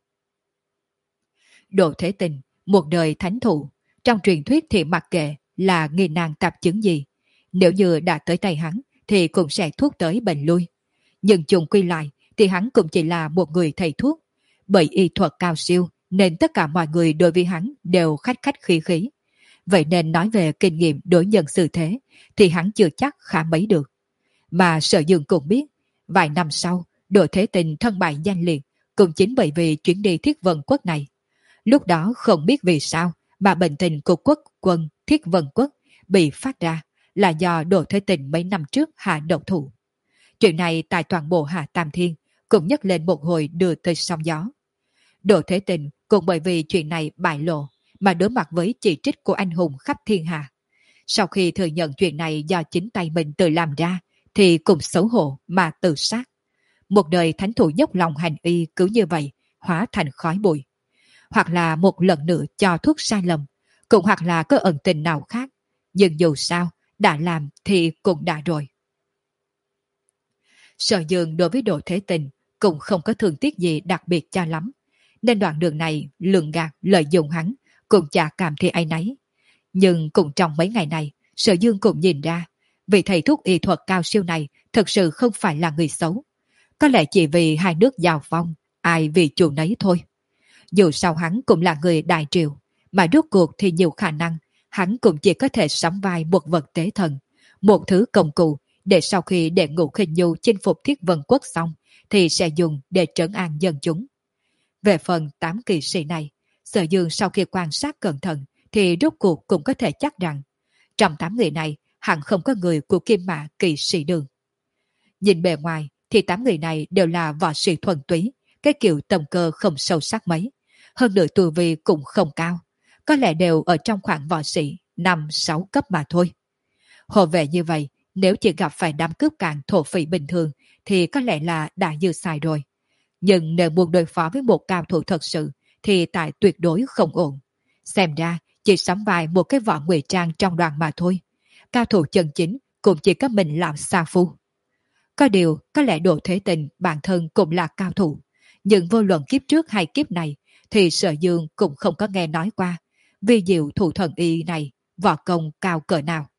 Độ Thế Tình, một đời thánh thủ, trong truyền thuyết thì mặc kệ là nghi nan tạp chứng gì, nếu như đã tới tay hắn thì cũng sẽ thuốc tới bệnh lui. Nhưng chung quy lại thì hắn cũng chỉ là một người thầy thuốc, bởi y thuật cao siêu nên tất cả mọi người đối với hắn đều khách khách khí khí. Vậy nên nói về kinh nghiệm đối nhân xử thế thì hắn chưa chắc khá mấy được. Mà Sở Dương cũng biết, vài năm sau, Độ Thế Tình thân bại danh liệt cũng chính bởi vì chuyến đi Thiết Vân Quốc này. Lúc đó không biết vì sao mà bệnh tình của quốc quân Thiết Vân Quốc bị phát ra là do Độ Thế Tình mấy năm trước hạ độc thủ. Chuyện này tại toàn bộ Hạ Tam Thiên cũng nhắc lên một hồi đưa tới sóng gió. Độ Thế Tình cũng bởi vì chuyện này bại lộ mà đối mặt với chỉ trích của anh hùng khắp thiên hạ. Sau khi thừa nhận chuyện này do chính tay mình tự làm ra thì cũng xấu hổ mà tự sát. Một đời thánh thủ dốc lòng hành y cứ như vậy hóa thành khói bụi. Hoặc là một lần nữa cho thuốc sai lầm, cũng hoặc là có ẩn tình nào khác. Nhưng dù sao, đã làm thì cũng đã rồi. Sở Dương đối với Độ Thế Tình cũng không có thương tiếc gì đặc biệt cho lắm, nên đoạn đường này lường gạt lợi dụng hắn cũng chả cảm thấy áy náy. Nhưng cũng trong mấy ngày này, Sở Dương cũng nhìn ra vị thầy thuốc y thuật cao siêu này thực sự không phải là người xấu. Có lẽ chỉ vì hai nước giao phong, ai vì chủ nấy thôi. Dù sao hắn cũng là người đại triều, mà rốt cuộc thì nhiều khả năng hắn cũng chỉ có thể sắm vai một vật tế thần, một thứ công cụ để sau khi đệ ngũ khinh nhu chinh phục Thiết Vân Quốc xong thì sẽ dùng để trấn an dân chúng. Về phần tám kỳ sĩ này, Sở Dương sau khi quan sát cẩn thận thì rốt cuộc cũng có thể chắc rằng trong tám người này hẳn không có người của Kim Mã kỳ sĩ đường. Nhìn bề ngoài thì tám người này đều là võ sĩ thuần túy, cái kiểu tầm cơ không sâu sắc mấy, hơn nữa tu vi cũng không cao, có lẽ đều ở trong khoảng võ sĩ năm sáu cấp mà thôi. Hồ vệ như vậy, nếu chỉ gặp phải đám cướp cạn thổ phỉ bình thường thì có lẽ là đã dư xài rồi. Nhưng nếu muốn đối phó với một cao thủ thật sự thì tại tuyệt đối không ổn. Xem ra chỉ sắm vai một cái võ ngụy trang trong đoàn mà thôi. Cao thủ chân chính cũng chỉ có mình làm sa phu. Có điều, có lẽ Độ Thế Tình bản thân cũng là cao thủ. Nhưng vô luận kiếp trước hay kiếp này thì Sở Dương cũng không có nghe nói qua vì diệu thủ thần y này võ công cao cỡ nào.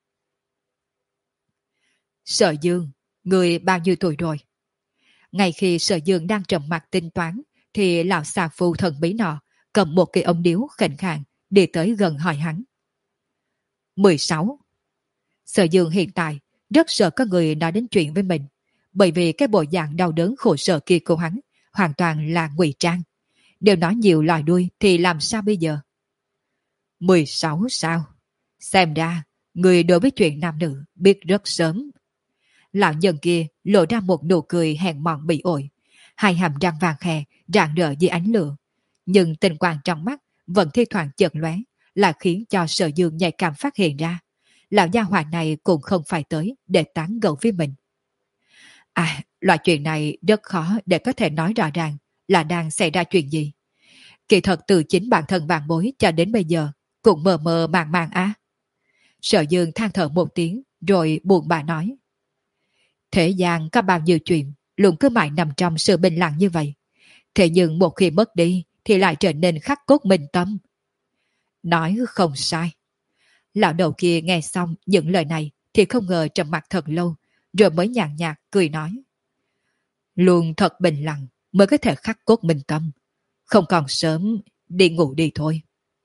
Sở Dương, người bao nhiêu tuổi rồi? Ngay khi Sở Dương đang trầm mặt tính toán thì lão xà phu thần bí nọ cầm một cái ống điếu khệnh khàng đi tới gần hỏi hắn. mười sáu. Sở Dương hiện tại rất sợ có người nói đến chuyện với mình, bởi vì cái bộ dạng đau đớn khổ sở kia của hắn hoàn toàn là ngụy trang. Đều nói nhiều lòi đuôi thì làm sao bây giờ? mười sáu sao? Xem ra, người đối với chuyện nam nữ biết rất sớm. Lão nhân kia lộ ra một nụ cười hèn mọn bị ổi, hai hàm răng vàng khè rạng rỡ dưới ánh lửa. Nhưng tình quang trong mắt vẫn thi thoảng chợt lóe, là khiến cho Sở Dương nhạy cảm phát hiện ra. Lão gia hỏa này cũng không phải tới để tán gẫu với mình. À, loại chuyện này rất khó để có thể nói rõ ràng là đang xảy ra chuyện gì. Kỳ thật từ chính bản thân vạn bối cho đến bây giờ cũng mờ mờ màng màng á. Sở Dương than thở một tiếng rồi buồn bã nói. Thế gian có bao nhiêu chuyện luôn cứ mãi nằm trong sự bình lặng như vậy. Thế nhưng một khi mất đi thì lại trở nên khắc cốt minh tâm. Nói không sai. Lão đầu kia nghe xong những lời này thì không ngờ trầm mặt thật lâu rồi mới nhàn nhạt cười nói. Luôn thật bình lặng mới có thể khắc cốt minh tâm. Không còn sớm, đi ngủ đi thôi.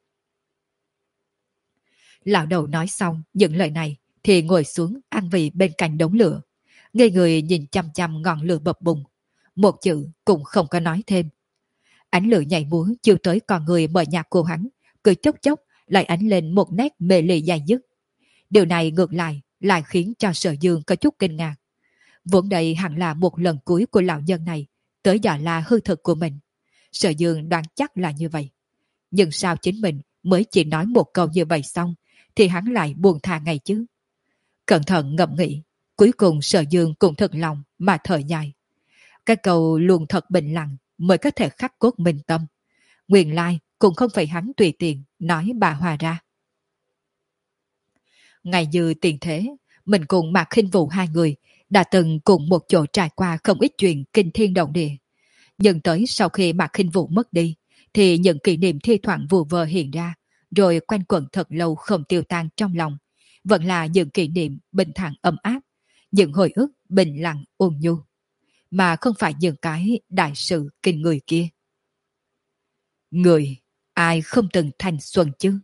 Lão đầu nói xong những lời này thì ngồi xuống ăn vị bên cạnh đống lửa. Ngây người nhìn chăm chăm ngọn lửa bập bùng. Một chữ cũng không có nói thêm. Ánh lửa nhảy múa chiếu tới con người mờ nhạt của hắn, cứ chốc chốc lại ánh lên một nét mê lì dài dứt. Điều này ngược lại lại khiến cho Sở Dương có chút kinh ngạc. Vốn đây hẳn là một lần cuối của lão nhân này tới dọa la hư thực của mình. Sở Dương đoán chắc là như vậy. Nhưng sao chính mình mới chỉ nói một câu như vậy xong thì hắn lại buồn thà ngay chứ. Cẩn thận ngẫm nghĩ, cuối cùng Sở Dương cũng thật lòng mà thở dài. Cái câu luôn thật bình lặng mới có thể khắc cốt minh tâm. Nguyên lai cũng không phải hắn tùy tiện nói bà hòa ra. Ngày như tiền thế, mình cùng Mạc Khinh Vũ hai người đã từng cùng một chỗ trải qua không ít chuyện kinh thiên động địa. Nhưng tới sau khi Mạc Khinh Vũ mất đi, thì những kỷ niệm thi thoảng vù vơ hiện ra, rồi quanh quẩn thật lâu không tiêu tan trong lòng. Vẫn là những kỷ niệm bình thản ấm áp, những hồi ức bình lặng ôn nhu, mà không phải những cái đại sự kinh người kia. Người, ai không từng thanh xuân chứ?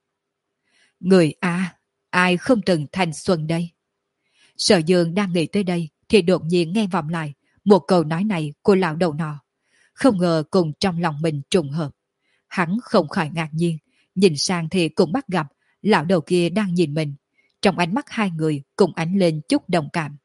Người à, ai không từng thanh xuân đây? Sở Dương đang nghĩ tới đây thì đột nhiên nghe vọng lại một câu nói này của lão đầu nọ. Không ngờ cùng trong lòng mình trùng hợp. Hắn không khỏi ngạc nhiên, nhìn sang thì cũng bắt gặp lão đầu kia đang nhìn mình. Trong ánh mắt hai người cùng ánh lên chút đồng cảm.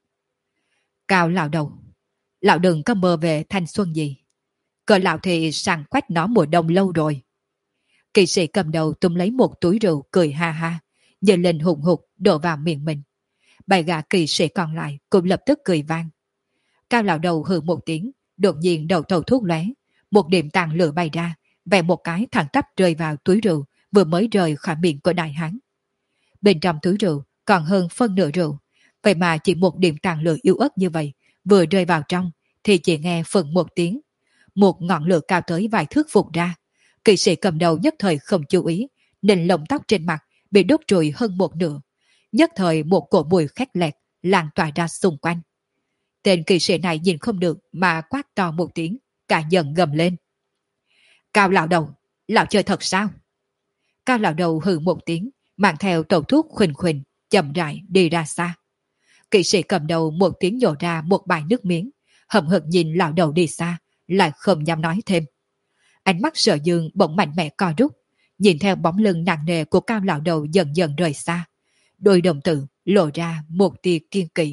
Cao lão đầu, lão đừng có mơ về thanh xuân gì. Cờ lão thì sàng quách nó mùa đông lâu rồi. Kỵ sĩ cầm đầu tung lấy một túi rượu cười ha ha, giơ lên hùng hục đổ vào miệng mình. Bảy gã kỵ sĩ còn lại cũng lập tức cười vang. Cao lão đầu hừ một tiếng, đột nhiên đầu thầu thuốc lóe, một điểm tàn lửa bay ra, vẽ một cái thẳng tắp rơi vào túi rượu vừa mới rời khỏi miệng của đại hán. Bên trong túi rượu còn hơn phân nửa rượu, vậy mà chỉ một điểm tàn lửa yếu ớt như vậy vừa rơi vào trong thì chỉ nghe phần một tiếng, một ngọn lửa cao tới vài thước vụt ra. Kỵ sĩ cầm đầu nhất thời không chú ý, nên lông tóc trên mặt bị đốt trụi hơn một nửa. Nhất thời một cổ mùi khét lẹt lan tỏa ra xung quanh. Tên kỵ sĩ này nhìn không được mà quát to một tiếng, cả giận gầm lên. Cao lão đầu, lão chơi thật sao? Cao lão đầu hừ một tiếng, mang theo tẩu thuốc khuỳnh khuỳnh, chậm rãi đi ra xa. Kỵ sĩ cầm đầu một tiếng nhổ ra một bài nước miếng, hậm hực nhìn lão đầu đi xa, lại không dám nói thêm. Ánh mắt Sở Dương bỗng mạnh mẽ co rút, nhìn theo bóng lưng nặng nề của cao lão đầu dần dần rời xa. Đôi đồng tử lộ ra một tia kiên kỳ.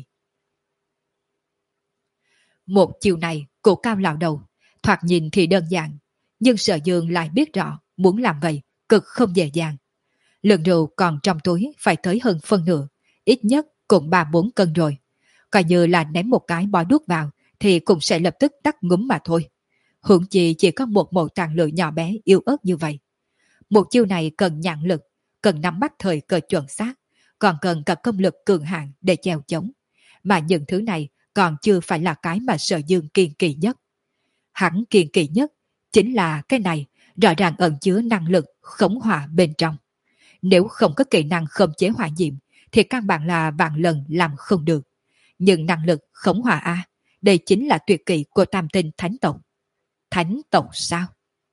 Một chiều này của cao lão đầu, thoạt nhìn thì đơn giản, nhưng Sở Dương lại biết rõ muốn làm vậy cực không dễ dàng. Lượng rượu còn trong túi phải tới hơn phân nửa, ít nhất cũng ba bốn cân rồi. Coi như là ném một cái bó đuốc vào thì cũng sẽ lập tức tắt ngúm mà thôi. Huống chi chỉ có một mẩu tàn lửa nhỏ bé yếu ớt như vậy. Một chiêu này cần nhãn lực, cần nắm bắt thời cơ chuẩn xác, còn cần cả công lực cường hạn để chèo chống. Mà những thứ này còn chưa phải là cái mà Sở Dương kiên kỳ nhất. Hắn kiên kỳ nhất chính là cái này, rõ ràng ẩn chứa năng lực khống hỏa bên trong. Nếu không có kỹ năng khống chế hỏa diệm thì căn bản là vạn lần làm không được. Nhưng năng lực khống hỏa A, đây chính là tuyệt kỹ của tam tinh thánh tộc. Thánh tộc sao?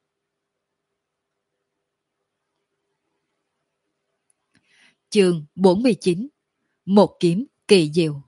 Chương bốn mươi chín. Một kiếm kỳ diệu.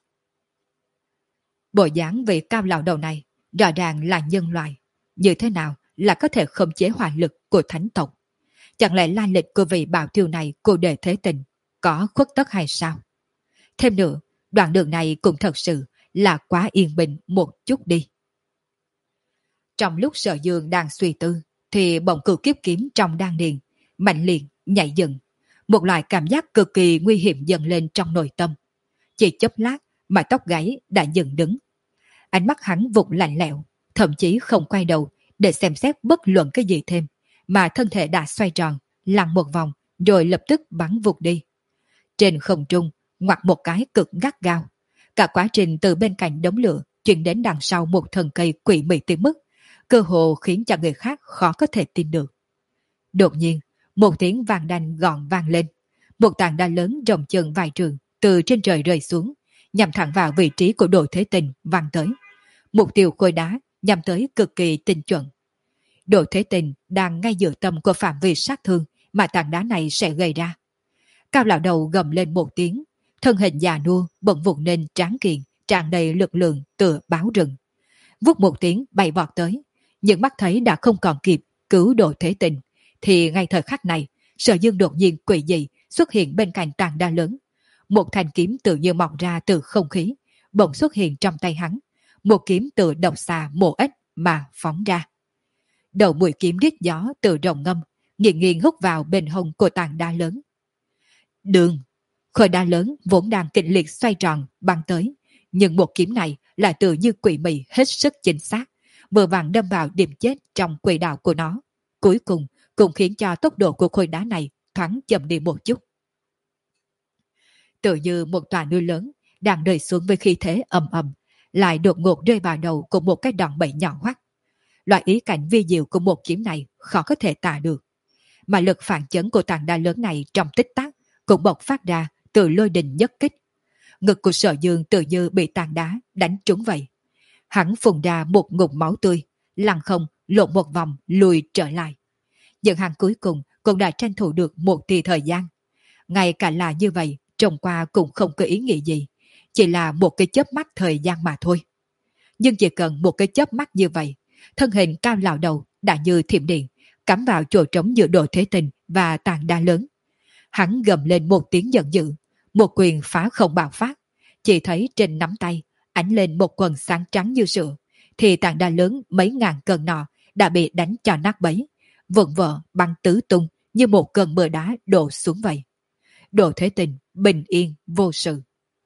Bộ dáng vị cao lão đầu này rõ ràng là nhân loại. Như thế nào là có thể khống chế hỏa lực của thánh tộc? Chẳng lẽ lai lịch của vị bảo tiêu này cô đề thế tình có khuất tất hay sao? Thêm nữa, đoạn đường này cũng thật sự là quá yên bình một chút đi. Trong lúc Sở Dương đang suy tư, thì bỗng cửu kiếp kiếm trong đan điền mạnh liệt nhảy dựng, một loại cảm giác cực kỳ nguy hiểm dần lên trong nội tâm. Chỉ chốc lát mà tóc gáy đã dựng đứng. Ánh mắt hắn vụt lạnh lẽo, thậm chí không quay đầu để xem xét bất luận cái gì thêm, mà thân thể đã xoay tròn, lăn một vòng, rồi lập tức bắn vụt đi. Trên không trung, ngoặt một cái cực gắt gao. Cả quá trình từ bên cạnh đống lửa chuyển đến đằng sau một thân cây quỷ mị tới mức, cơ hồ khiến cho người khác khó có thể tin được. Đột nhiên, một tiếng vang đanh gọn vang lên. Một tảng đá lớn rộng chừng vài trường từ trên trời rơi xuống, nhằm thẳng vào vị trí của Đồ Thế Tình vang tới. Mục tiêu khối đá nhằm tới cực kỳ tinh chuẩn. Đồ Thế Tình đang ngay giữa tâm của phạm vi sát thương mà tảng đá này sẽ gây ra. Cao lão đầu gầm lên một tiếng, thân hình già nua bỗng vụt lên tráng kiện, tràn đầy lực lượng tựa báo rừng. Vút một tiếng bay vọt tới, nhưng mắt thấy đã không còn kịp cứu Đồ Thế Tình, thì ngay thời khắc này, Sở Dương đột nhiên quỷ dị xuất hiện bên cạnh tảng đá lớn. Một thanh kiếm tự như mọc ra từ không khí, bỗng xuất hiện trong tay hắn. Một kiếm từ độc xà mổ ếch mà phóng ra. Đầu mũi kiếm rít gió từ rồng ngâm, nghiêng nghiêng hút vào bên hông của tảng đá lớn. Đường! Khối đá lớn vốn đang kịch liệt xoay tròn băng tới, nhưng một kiếm này lại tự như quỷ mị hết sức chính xác, vừa vặn đâm vào điểm chết trong quỷ đạo của nó. Cuối cùng cũng khiến cho tốc độ của khối đá này thoáng chậm đi một chút. Tự như một tòa núi lớn đang rơi xuống với khí thế ầm ầm, lại đột ngột rơi vào đầu của một cái đòn bẩy nhỏ hoắt. Loại ý cảnh vi diệu của một kiếm này khó có thể tả được. Mà lực phản chấn của tảng đá lớn này trong tích tắc cũng bộc phát ra từ lôi đình nhất kích. Ngực của Sở Dương tự như bị tảng đá đánh trúng vậy. Hắn phun ra một ngụm máu tươi, lăn không lộn một vòng lùi trở lại. Nhưng hắn cuối cùng cũng đã tranh thủ được một tia thời gian. Ngay cả là như vậy, trông qua cũng không có ý nghĩa gì, chỉ là một cái chớp mắt thời gian mà thôi. Nhưng chỉ cần một cái chớp mắt như vậy, thân hình cao lão đầu đã như thiểm điện cắm vào chỗ trống giữa Đồ Thế Tình và tảng đá lớn. Hắn gầm lên một tiếng giận dữ, một quyền phá không bạo phát. Chỉ thấy trên nắm tay ánh lên một quần sáng trắng như sữa, thì tảng đá lớn mấy ngàn cân nọ đã bị đánh cho nát bấy, vụn vỡ băng tứ tung như một cơn mưa đá đổ xuống vậy. Đồ Thế Tình bình yên vô sự.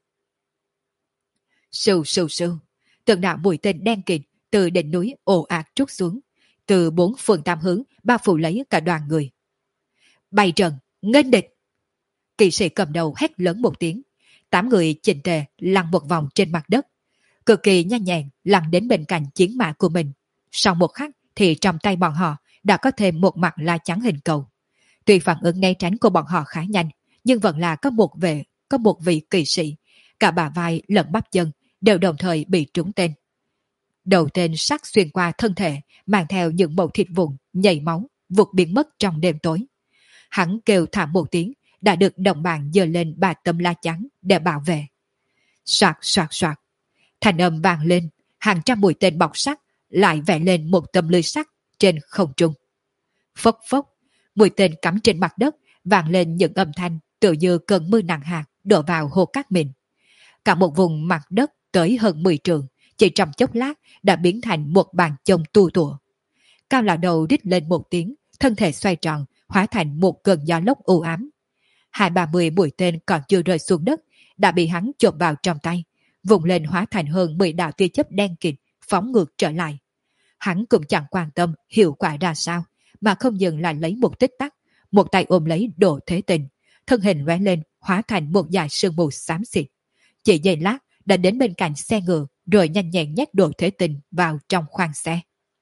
Sưu sưu sưu, từng đạo mũi tên đen kịt từ đỉnh núi ồ ạt trút xuống, từ bốn phương tám hướng bao phủ lấy cả đoàn người. Bày trận, nghênh địch! Kỵ sĩ cầm đầu hét lớn một tiếng, tám người chỉnh tề lăn một vòng trên mặt đất, cực kỳ nhanh nhẹn lăn đến bên cạnh chiến mã của mình. Sau một khắc thì trong tay bọn họ đã có thêm một mặt la chắn hình cầu. Tuy phản ứng né tránh của bọn họ khá nhanh, nhưng vẫn là có một vệ, có một vị kỵ sĩ, cả bả vai lẫn bắp chân đều đồng thời bị trúng tên. Đầu tên sắc xuyên qua thân thể, mang theo những mẩu thịt vụn, nhảy máu, vụt biến mất trong đêm tối. Hắn kêu thảm một tiếng, đã được đồng bạn giơ lên ba tấm la chắn để bảo vệ. Soạt soạt soạt, thanh âm vang lên, hàng trăm mũi tên bọc sắt lại vẽ lên một tấm lưới sắt trên không trung. Phốc phốc, mũi tên cắm trên mặt đất, vang lên những âm thanh tự như cơn mưa nặng hạt đổ vào hồ cát mịn. Cả một vùng mặt đất tới hơn mười trượng, chỉ trong chốc lát đã biến thành một bàn chông tu tủa. Cao lão đầu rít lên một tiếng, thân thể xoay tròn, hóa thành một cơn gió lốc u ám. Hai ba mươi mũi tên còn chưa rơi xuống đất, đã bị hắn chộp vào trong tay, vùng lên hóa thành hơn mười đạo tia chớp đen kịt, phóng ngược trở lại. Hắn cũng chẳng quan tâm hiệu quả ra sao, mà không dừng lại lấy một tích tắc, một tay ôm lấy Đồ Thế Tình, thân hình lóe lên hóa thành một dải sương mù xám xịt. Chỉ giây lát đã đến bên cạnh xe ngựa, rồi nhanh nhẹn nhét Đồ Thế Tình vào trong khoang xe.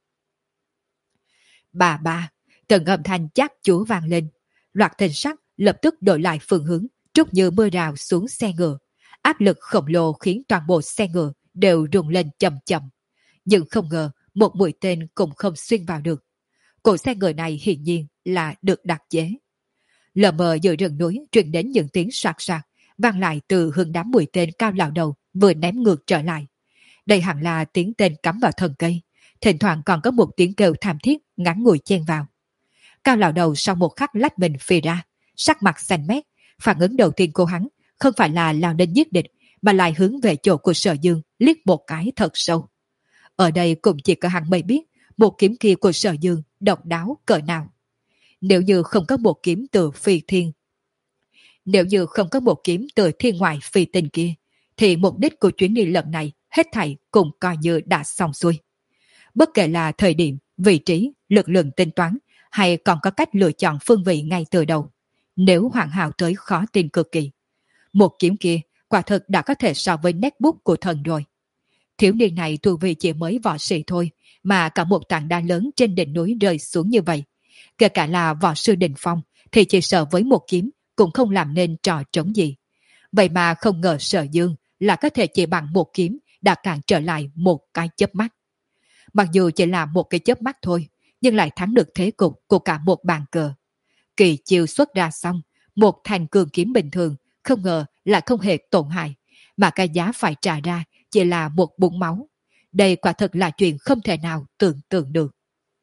Bà bà, từng âm thanh chát chúa vang lên, loạt thanh sắt lập tức đổi lại phương hướng, trút như mưa rào xuống xe ngựa. Áp lực khổng lồ khiến toàn bộ xe ngựa đều rung lên chậm chậm. Nhưng không ngờ một mũi tên cũng không xuyên vào được. Cổ xe ngựa này hiển nhiên là được đặc chế. Lờ mờ giữa rừng núi truyền đến những tiếng soạt soạt, vang lại từ hướng đám mũi tên cao lão đầu vừa ném ngược trở lại. Đây hẳn là tiếng tên cắm vào thân cây, thỉnh thoảng còn có một tiếng kêu thảm thiết ngắn ngủi chen vào. Cao lão đầu sau một khắc lách mình phi ra, sắc mặt xanh mét. Phản ứng đầu tiên của hắn không phải là lao đến giết địch, mà lại hướng về chỗ của Sở Dương liếc một cái thật sâu. Ở đây cũng chỉ có hắn mới biết một kiếm kia của Sở Dương độc đáo cỡ nào. Nếu như không có một kiếm từ phi thiên, nếu như không có một kiếm từ thiên ngoại phi tình kia, thì mục đích của chuyến đi lần này hết thảy cũng coi như đã xong xuôi. Bất kể là thời điểm, vị trí, lực lượng tính toán hay còn có cách lựa chọn phương vị ngay từ đầu, nếu hoàn hảo tới khó tin cực kỳ. Một kiếm kia quả thực đã có thể so với nét bút của thần rồi. Thiếu niên này tu vi chỉ mới võ sĩ thôi, mà cả một tảng đá lớn trên đỉnh núi rơi xuống như vậy. Kể cả là võ sư đỉnh phong, thì chỉ sợ với một kiếm cũng không làm nên trò trống gì. Vậy mà không ngờ Sở Dương là có thể chỉ bằng một kiếm đã cản trở lại một cái chớp mắt. Mặc dù chỉ là một cái chớp mắt thôi, nhưng lại thắng được thế cục của cả một bàn cờ. Kỳ chiêu xuất ra xong, một thanh cường kiếm bình thường không ngờ là không hề tổn hại, mà cái giá phải trả ra chỉ là một búng máu. Đây quả thật là chuyện không thể nào tưởng tượng được.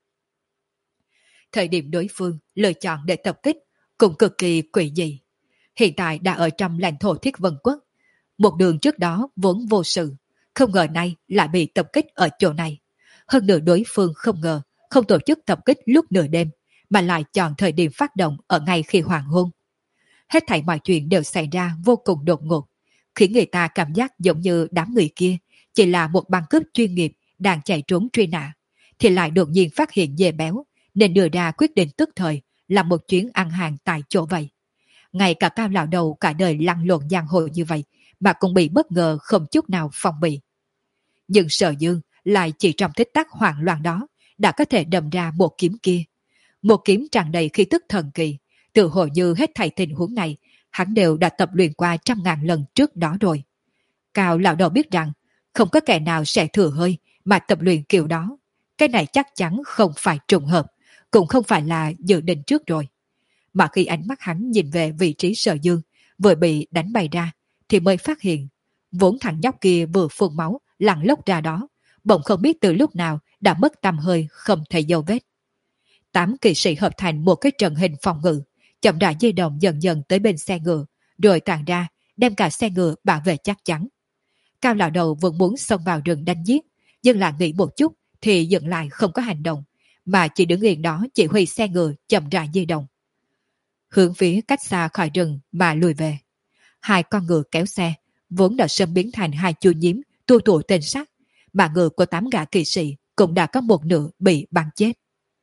Thời điểm đối phương lựa chọn để tập kích cũng cực kỳ quỷ dị. Hiện tại đã ở trong lãnh thổ Thiết Vân Quốc. Một đường trước đó vốn vô sự, không ngờ nay lại bị tập kích ở chỗ này. Hơn nữa đối phương không ngờ không tổ chức tập kích lúc nửa đêm, mà lại chọn thời điểm phát động ở ngay khi hoàng hôn. Hết thảy mọi chuyện đều xảy ra vô cùng đột ngột, khiến người ta cảm giác giống như đám người kia chỉ là một băng cướp chuyên nghiệp đang chạy trốn truy nã, thì lại đột nhiên phát hiện dê béo, nên đưa ra quyết định tức thời làm một chuyến ăn hàng tại chỗ vậy. Ngay cả Cao lão đầu cả đời lăn lộn giang hồ như vậy mà cũng bị bất ngờ không chút nào phòng bị. Nhưng Sở Dương lại chỉ trong tích tắc hoảng loạn đó đã có thể đâm ra một kiếm kia. Một kiếm tràn đầy khí tức thần kỳ, tự hồ như hết thảy tình huống này hắn đều đã tập luyện qua trăm ngàn lần trước đó rồi. Cao lão đầu biết rằng không có kẻ nào sẽ thừa hơi mà tập luyện kiểu đó. Cái này chắc chắn không phải trùng hợp, cũng không phải là dự định trước rồi. Mà khi ánh mắt hắn nhìn về vị trí Sở Dương vừa bị đánh bay ra, thì mới phát hiện vốn thằng nhóc kia vừa phun máu lăn lóc ra đó, bỗng không biết từ lúc nào đã mất tăm hơi không thấy dấu vết. Tám kỵ sĩ hợp thành một cái trận hình phòng ngự, chậm rãi di động dần dần tới bên xe ngựa, rồi tàn ra đem cả xe ngựa bảo vệ chắc chắn. Cao lão đầu vẫn muốn xông vào rừng đánh giết, nhưng là nghĩ một chút thì dừng lại không có hành động, mà chỉ đứng yên đó chỉ huy xe ngựa chậm rãi di động, hướng phía cách xa khỏi rừng mà lùi về. Hai con ngựa kéo xe vốn đã sớm biến thành hai chu nhiễm tu tụ tên sắt, mà ngựa của tám gã kỵ sĩ cũng đã có một nửa bị bắn chết.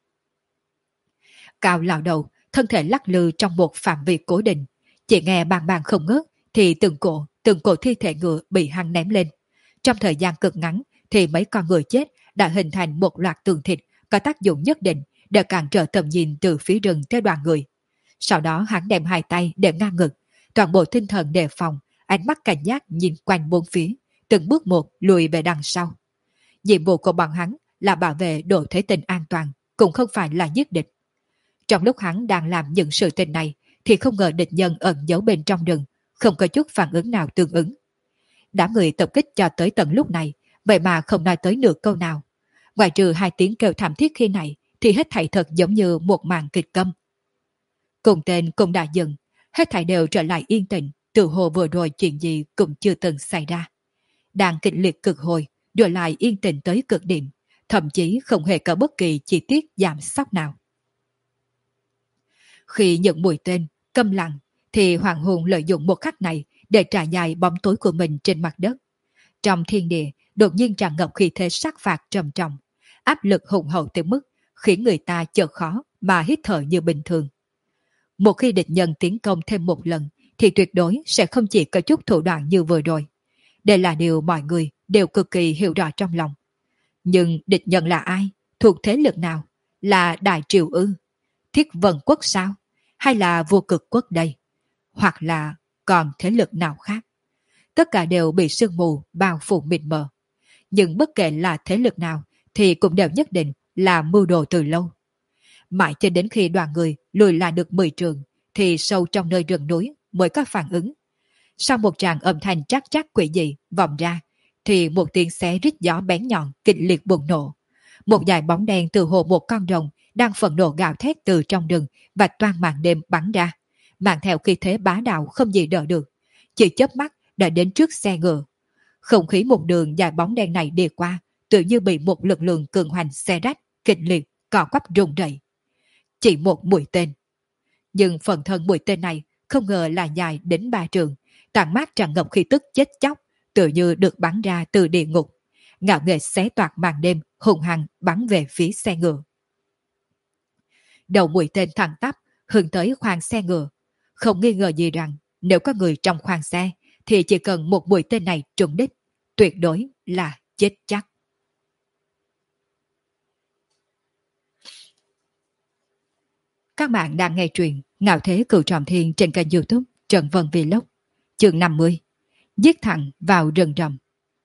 Cao lão đầu thân thể lắc lư trong một phạm vi cố định, chỉ nghe bàng bàng không ngớt thì từng cổ từng cổ thi thể ngựa bị hắn ném lên. Trong thời gian cực ngắn thì mấy con ngựa chết đã hình thành một loạt tường thịt có tác dụng nhất định để cản trở tầm nhìn từ phía rừng tới đoàn người. Sau đó hắn đem hai tay để ngang ngực, toàn bộ tinh thần đề phòng, ánh mắt cảnh giác nhìn quanh bốn phía, từng bước một lùi về đằng sau. Nhiệm vụ của bọn hắn là bảo vệ Đỗ Thế Tình an toàn, cũng không phải là giết địch. Trong lúc hắn đang làm những sự tình này, thì không ngờ địch nhân ẩn giấu bên trong rừng, không có chút phản ứng nào tương ứng. Đám người tập kích cho tới tận lúc này, vậy mà không nói tới nửa câu nào. Ngoài trừ hai tiếng kêu thảm thiết khi này, thì hết thảy thật giống như một màn kịch câm. Cùng tên cũng đã dừng, hết thảy đều trở lại yên tĩnh, tự hồ vừa rồi chuyện gì cũng chưa từng xảy ra. Đang kịch liệt cực hồi, rồi lại yên tĩnh tới cực điểm, thậm chí không hề có bất kỳ chi tiết giảm sóc nào. Khi những mũi tên câm lặng, thì Hoàng Hùng lợi dụng một khắc này để trải dài bóng tối của mình trên mặt đất. Trong thiên địa đột nhiên tràn ngập khí thế sát phạt trầm trọng, áp lực hùng hậu tới mức khiến người ta chợt khó mà hít thở như bình thường. Một khi địch nhân tiến công thêm một lần thì tuyệt đối sẽ không chỉ có chút thủ đoạn như vừa rồi. Đây là điều mọi người đều cực kỳ hiểu rõ trong lòng. Nhưng địch nhân là ai? Thuộc thế lực nào? Là Đại Triều ư? Thiết Vân Quốc sao? Hay là Vô Cực Quốc đây? Hoặc là còn thế lực nào khác? Tất cả đều bị sương mù bao phủ mịt mờ. Nhưng bất kể là thế lực nào thì cũng đều nhất định là mưu đồ từ lâu. Mãi cho đến khi đoàn người lùi lại được mười trường thì sâu trong nơi rừng núi mới có phản ứng. Sau một tràng âm thanh chắc chắc quỷ dị vọng ra thì một tiếng xé rít gió bén nhọn kịch liệt bùng nổ. Một dải bóng đen từ hồ một con rồng đang phẫn nộ gào thét từ trong rừng và toan màn đêm bắn ra, mang theo khí thế bá đạo không gì đỡ được. Chỉ chớp mắt đã đến trước xe ngựa. Không khí một đường dài bóng đen này đi qua tự như bị một lực lượng cường hoành xé rách kịch liệt cò quắp rung rẩy. Chỉ một mũi tên, nhưng phần thân mũi tên này không ngờ là dài đến ba trường, tàn mát tràn ngập khí tức chết chóc, tự như được bắn ra từ địa ngục, ngạo nghễ xé toạc màn đêm, hùng hăng bắn về phía xe ngựa. Đầu mũi tên thẳng tắp hướng tới khoang xe ngựa, không nghi ngờ gì rằng nếu có người trong khoang xe thì chỉ cần một mũi tên này trúng đích, tuyệt đối là chết chắc. Các bạn đang nghe truyện Ngạo Thế Cửu Trọng Thiên trên kênh YouTube Trần Vân Vlog, chương năm mươi, giết thẳng vào rừng rậm.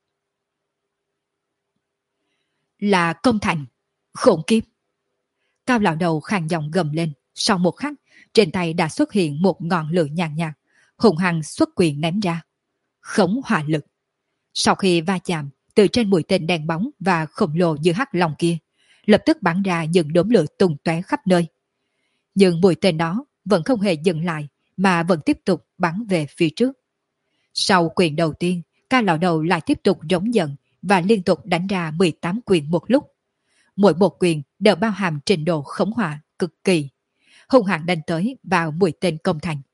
Là công thành, khủng khiếp. Cao lão đầu khàn giọng gầm lên, sau một khắc, trên tay đã xuất hiện một ngọn lửa nhàn nhạt, hùng hăng xuất quyền ném ra. Khống hỏa lực. Sau khi va chạm, từ trên mũi tên đen bóng và khổng lồ như hắc long kia, lập tức bắn ra những đốm lửa tung tóe khắp nơi. Nhưng mũi tên đó vẫn không hề dừng lại, mà vẫn tiếp tục bắn về phía trước. Sau quyền đầu tiên, Cao lão đầu lại tiếp tục rống giận và liên tục đánh ra mười tám quyền một lúc. Mỗi một quyền đều bao hàm trình độ khống hỏa cực kỳ, hung hãn đánh tới vào mũi tên công thành.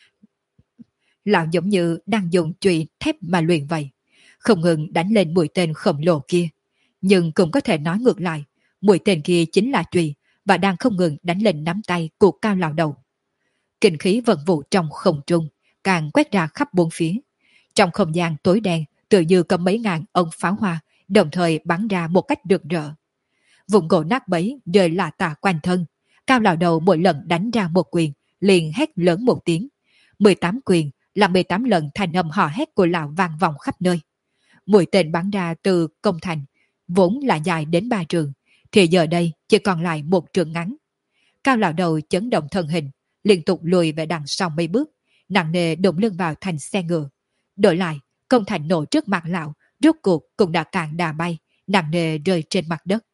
Lão giống như đang dùng chùy thép mà luyện vậy, không ngừng đánh lên mũi tên khổng lồ kia. Nhưng cũng có thể nói ngược lại, mũi tên kia chính là chùy và đang không ngừng đánh lên nắm tay của Cao lão đầu. Kinh khí vận vụ trong không trung càng quét ra khắp bốn phía. Trong không gian tối đen, tự như có mấy ngàn ông pháo hoa đồng thời bắn ra một cách rực rỡ. Vùng gỗ nát bấy rơi lả tả quanh thân. Cao lão đầu mỗi lần đánh ra một quyền liền hét lớn một tiếng. mười tám quyền là mười tám lần thanh âm hò hét của lão vang vọng khắp nơi. Mũi tên bắn ra từ công thành vốn là dài đến ba trường, thì giờ đây chỉ còn lại một trường ngắn. Cao lão đầu chấn động thân hình, liên tục lùi về đằng sau mấy bước, nặng nề đụng lưng vào thành xe ngựa. Đổi lại, công thành nổ trước mặt lão, rốt cuộc cũng đã cạn đà bay, nặng nề rơi trên mặt đất.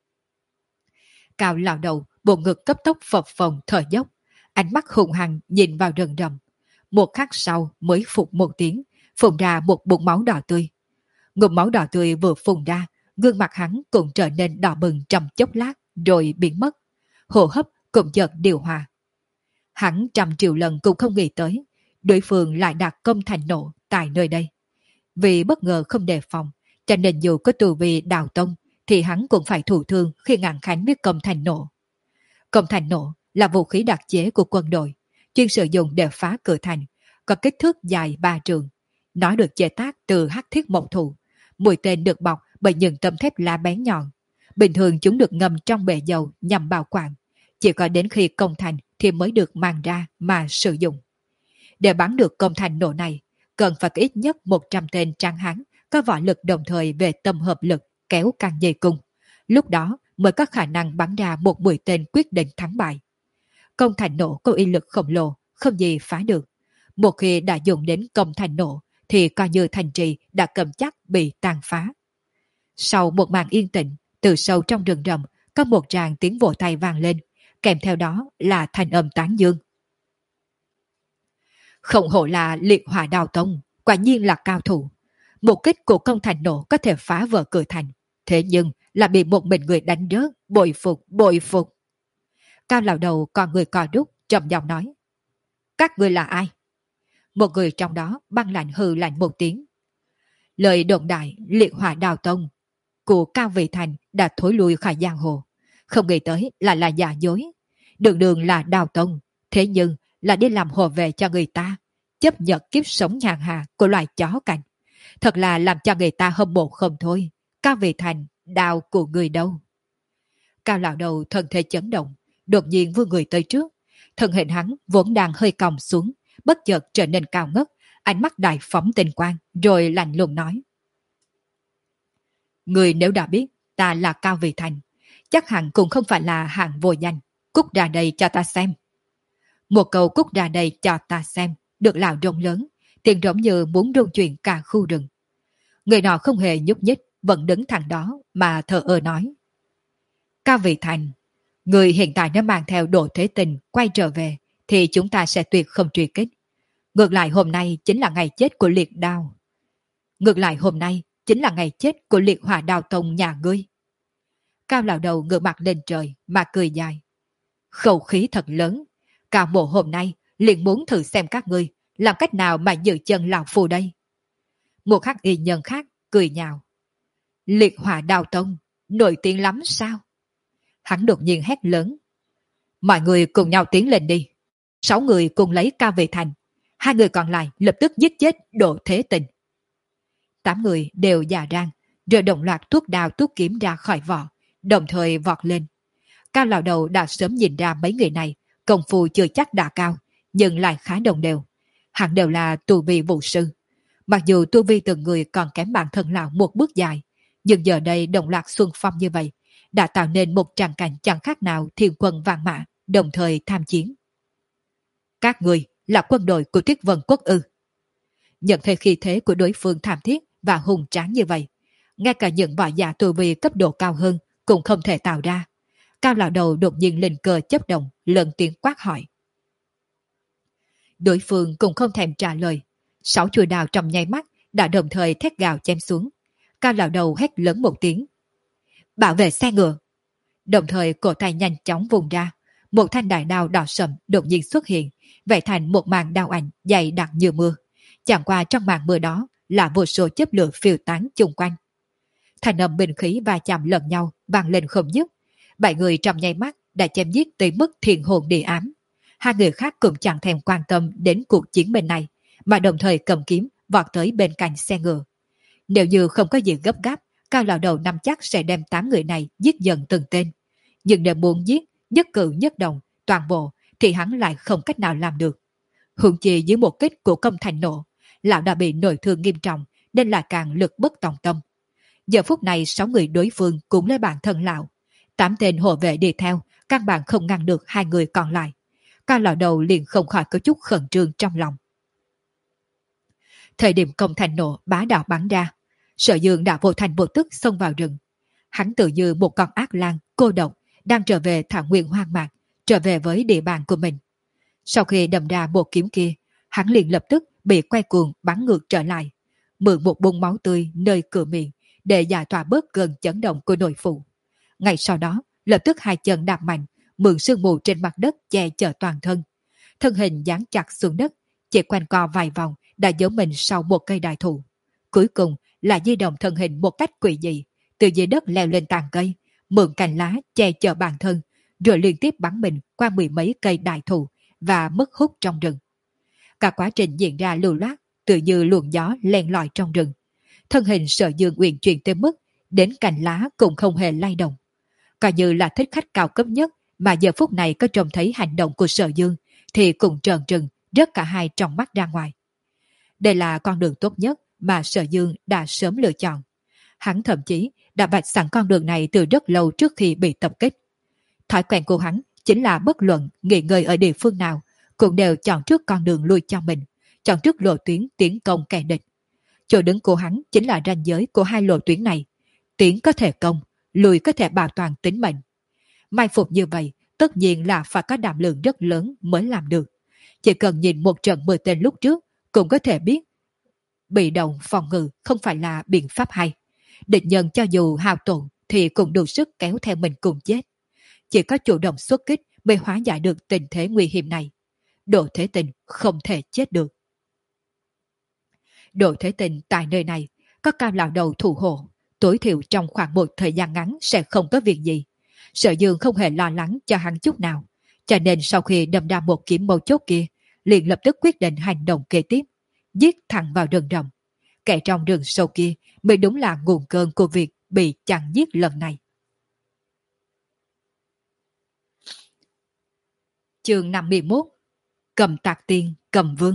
Cao lão đầu bộ ngực cấp tốc phập phồng thở dốc, ánh mắt hùng hăng nhìn vào rừng rậm. Một khắc sau mới phục một tiếng, phun ra một bụng máu đỏ tươi. Ngụm máu đỏ tươi vừa phun ra, gương mặt hắn cũng trở nên đỏ bừng trong chốc lát rồi biến mất. Hô hấp cũng chợt điều hòa. Hắn trăm triệu lần cũng không nghĩ tới, đối phương lại đặt công thành nổ tại nơi đây. Vì bất ngờ không đề phòng, cho nên dù có tu vi đào tông, thì hắn cũng phải thụ thương khi ngạn khánh biết công thành nổ. Công thành nổ là vũ khí đặc chế của quân đội, chuyên sử dụng để phá cửa thành, có kích thước dài ba trường. Nó được chế tác từ hắc thiết mộc thụ, mũi tên được bọc bởi những tấm thép lá bén nhọn. Bình thường chúng được ngâm trong bể dầu nhằm bảo quản, chỉ có đến khi công thành thì mới được mang ra mà sử dụng. Để bắn được công thành nổ này, cần phải có ít nhất một trăm tên tráng hán có võ lực đồng thời về tâm hợp lực kéo căng dây cung. Lúc đó mới có khả năng bắn ra một mũi tên quyết định thắng bại. Công thành nổ có uy lực khổng lồ, không gì phá được. Một khi đã dùng đến công thành nổ, thì coi như thành trì đã cầm chắc bị tàn phá. Sau một màn yên tĩnh, từ sâu trong rừng rậm, có một tràng tiếng vỗ tay vang lên, kèm theo đó là thanh âm tán dương. Không hổ là liệt hỏa đào tông, quả nhiên là cao thủ. Một kích của công thành nổ có thể phá vỡ cửa thành, thế nhưng là bị một mình người đánh rớt, bội phục, bội phục. Cao lão đầu còn người cò đúc, trầm giọng nói. Các người là ai? Một người trong đó băng lạnh hừ lạnh một tiếng. Lời đồn đại liệt hỏa đào tông của Cao Vị Thành đã thối lui khỏi giang hồ. Không nghĩ tới là là giả dối. Đường đường là đào tông, thế nhưng là đi làm hộ vệ cho người ta, chấp nhận kiếp sống nhàn hạ của loài chó cảnh. Thật là làm cho người ta hâm mộ không thôi. Cao Vị Thành, đào của người đâu? Cao lão đầu thân thể chấn động, đột nhiên vươn người tới trước. Thân hình hắn vốn đang hơi còng xuống, bất chợt trở nên cao ngất, ánh mắt đại phóng tinh quang, rồi lạnh lùng nói. Người nếu đã biết ta là Cao Vị Thành, chắc hẳn cũng không phải là hạng vô danh. Cút ra đây cho ta xem. Một câu cút ra đây cho ta xem, được lão rống lớn, tiếng rống như muốn rung chuyển cả khu rừng. Người nọ không hề nhúc nhích, vẫn đứng thẳng đó mà thờ ơ nói. Cao Vị Thành, người hiện tại nếu mang theo Đỗ Thế Tình quay trở về, thì chúng ta sẽ tuyệt không truy kích. Ngược lại hôm nay chính là ngày chết của liệt đao. Ngược lại hôm nay chính là ngày chết của liệt hỏa đào tông nhà ngươi. Cao lão đầu ngửa mặt lên trời mà cười dài. Khẩu khí thật lớn. Cao mộ hôm nay liền muốn thử xem các ngươi làm cách nào mà giữ chân lão phu đây. Một hắc y nhân khác cười nhạo. Liệt hỏa đào tông, nổi tiếng lắm sao? Hắn đột nhiên hét lớn. Mọi người cùng nhau tiến lên đi. Sáu người cùng lấy cao về thành. Hai người còn lại lập tức giết chết Đỗ Thế Tình. Tám người đều già rang, rồi đồng loạt tuốt đao tuốt kiếm ra khỏi vỏ, đồng thời vọt lên. Cao lão đầu đã sớm nhìn ra mấy người này, công phu chưa chắc đã cao, nhưng lại khá đồng đều. Hẳn đều là tu vi vũ sư. Mặc dù tu vi từng người còn kém bản thân lão một bước dài, nhưng giờ đây đồng loạt xuân phong như vậy, đã tạo nên một tràng cảnh chẳng khác nào thiên quân vạn mã, đồng thời tham chiến. Các người là quân đội của Tuyết Vân Quốc ư? Nhận thấy khí thế của đối phương thảm thiết và hùng tráng như vậy, ngay cả những võ giả tu vi cấp độ cao hơn cũng không thể tạo ra. Cao lão đầu đột nhiên lên cơ chấp động, lớn tiếng quát hỏi. Đối phương cũng không thèm trả lời. Sáu chuôi đào trong nháy mắt đã đồng thời thét gào chém xuống. Cao lão đầu hét lớn một tiếng. Bảo vệ xe ngựa. Đồng thời cổ tay nhanh chóng vùng ra. Một thanh đại đao đỏ sậm đột nhiên xuất hiện, vẽ thành một màn đao ảnh dày đặc như mưa. Chẳng qua trong màn mưa đó là vô số chớp lửa phiêu tán chung quanh. Thành âm binh khí va chạm lẫn nhau vang lên không dứt. Bảy người trong nháy mắt đã chém giết tới mức thiên hồn địa ám. Hai người khác cũng chẳng thèm quan tâm đến cuộc chiến bên này, mà đồng thời cầm kiếm vọt tới bên cạnh xe ngựa. Nếu như không có gì gấp gáp, Cao lão đầu nắm chắc sẽ đem tám người này giết dần từng tên. Nhưng nếu muốn giết, nhất cử nhất động, toàn bộ, thì hắn lại không cách nào làm được. Hùng chi dưới một kích của công thành nộ, lão đã bị nội thương nghiêm trọng, nên là càng lực bất tòng tâm. Giờ phút này sáu người đối phương cũng lấy bản thân lão. Tám tên hộ vệ đi theo, căn bản không ngăn được hai người còn lại. Cao lão đầu liền không khỏi có chút khẩn trương trong lòng. Thời điểm công thành nộ bá đạo bắn ra, Sở Dương đã vô thành vô tức xông vào rừng. Hắn tự như một con ác lang cô độc đang trở về thảo nguyên hoang mạc, trở về với địa bàn của mình. Sau khi đâm ra một kiếm kia, hắn liền lập tức bị quay cuồng bắn ngược trở lại, mượn một bung máu tươi nơi cửa miệng để giải tỏa bớt cơn chấn động của nội phụ. Ngay sau đó, lập tức hai chân đạp mạnh, mượn sương mù trên mặt đất che chở toàn thân. Thân hình dán chặt xuống đất, chỉ quanh co vài vòng đã giấu mình sau một cây đại thụ. Cuối cùng là di động thân hình một cách quỷ dị, từ dưới đất leo lên tàn cây, mượn cành lá che chở bản thân, rồi liên tiếp bắn mình qua mười mấy cây đại thụ và mất hút trong rừng. Cả quá trình diễn ra lưu loát, tự như luồng gió len lỏi trong rừng. Thân hình Sở Dương uyển chuyển tới mức đến cành lá cũng không hề lay động. Coi như là thích khách cao cấp nhất mà giờ phút này có trông thấy hành động của Sở Dương thì cũng trợn trừng, rớt cả hai trong mắt ra ngoài. Đây là con đường tốt nhất mà Sở Dương đã sớm lựa chọn. Hắn thậm chí đã vạch sẵn con đường này từ rất lâu trước khi bị tập kích. Thói quen của hắn chính là bất luận nghỉ ngơi ở địa phương nào cũng đều chọn trước con đường lui cho mình, chọn trước lộ tuyến tiến công kẻ địch. Chỗ đứng của hắn chính là ranh giới của hai lộ tuyến này. Tiến có thể công, lùi có thể bảo toàn tính mệnh. Mai phục như vậy, tất nhiên là phải có đảm lượng rất lớn mới làm được. Chỉ cần nhìn một trận mười tên lúc trước, cũng có thể biết bị động phòng ngự không phải là biện pháp hay. Địch nhân cho dù hao tổn thì cũng đủ sức kéo theo mình cùng chết. Chỉ có chủ động xuất kích mới hóa giải được tình thế nguy hiểm này. Đỗ Thế Tình không thể chết được. Đỗ Thế Tình tại nơi này có Cao lão đầu thủ hộ, tối thiểu trong khoảng một thời gian ngắn sẽ không có việc gì. Sở Dương không hề lo lắng cho hắn chút nào, cho nên sau khi đâm ra một kiếm mâu chốt kia, liền lập tức quyết định hành động kế tiếp, giết thẳng vào rừng rậm. Kẻ trong rừng sâu kia mới đúng là nguồn cơn của việc bị chặn giết lần này. Chương năm mươi mốt. Cầm Tạc Tiên, Cầm Vương.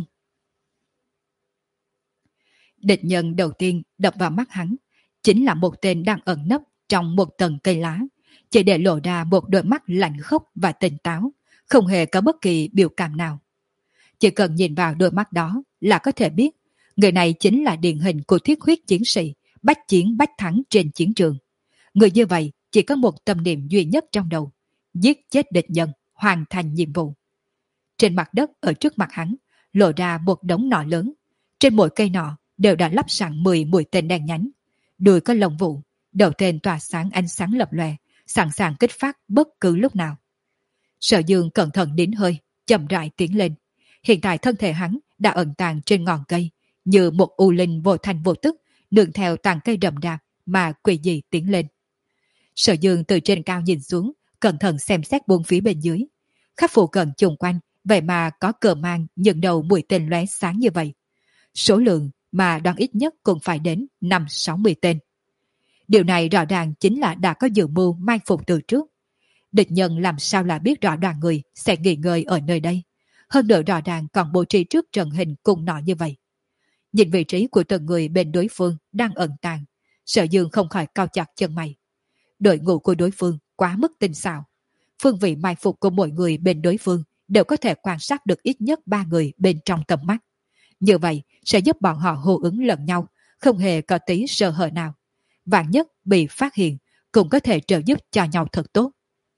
Địch nhân đầu tiên đập vào mắt hắn chính là một tên đang ẩn nấp trong một tầng cây lá, chỉ để lộ ra một đôi mắt lạnh khốc và tỉnh táo, không hề có bất kỳ biểu cảm nào. Chỉ cần nhìn vào đôi mắt đó là có thể biết người này chính là điển hình của thiết huyết chiến sĩ, bách chiến bách thắng trên chiến trường. Người như vậy chỉ có một tâm niệm duy nhất trong đầu: giết chết địch nhân, hoàn thành nhiệm vụ. Trên mặt đất ở trước mặt hắn lộ ra một đống nỏ lớn. Trên mỗi cây nỏ đều đã lắp sẵn mười mũi tên đen nhánh. Đuôi có lông vũ, đầu tên tỏa sáng ánh sáng lập lòe, sẵn sàng kích phát bất cứ lúc nào. Sở Dương cẩn thận nín hơi, chậm rãi tiến lên. Hiện tại thân thể hắn đã ẩn tàng trên ngọn cây, như một u linh vô thành vô tức, nương theo tàn cây rậm rạp mà quỷ dị tiến lên. Sở Dương từ trên cao nhìn xuống, cẩn thận xem xét bốn phía bên dưới. Khắp phụ cận chung quanh, vậy mà có cờ mang những đầu mũi tên lóe sáng như vậy. Số lượng mà đoán ít nhất cũng phải đến năm sáu mươi tên. Điều này rõ ràng chính là đã có dự mưu mai phục từ trước. Địch nhân làm sao là biết rõ đoàn người sẽ nghỉ ngơi ở nơi đây. Hơn nữa rõ ràng còn bố trí trước trận hình cùng nọ như vậy. Nhìn vị trí của từng người bên đối phương đang ẩn tàng, Sở Dương không khỏi cau chặt chân mày. Đội ngũ của đối phương quá mức tinh xảo. Phương vị mai phục của mỗi người bên đối phương đều có thể quan sát được ít nhất ba người bên trong tầm mắt. Như vậy sẽ giúp bọn họ hô ứng lẫn nhau, không hề có tí sơ hở nào. Vạn nhất bị phát hiện cũng có thể trợ giúp cho nhau thật tốt.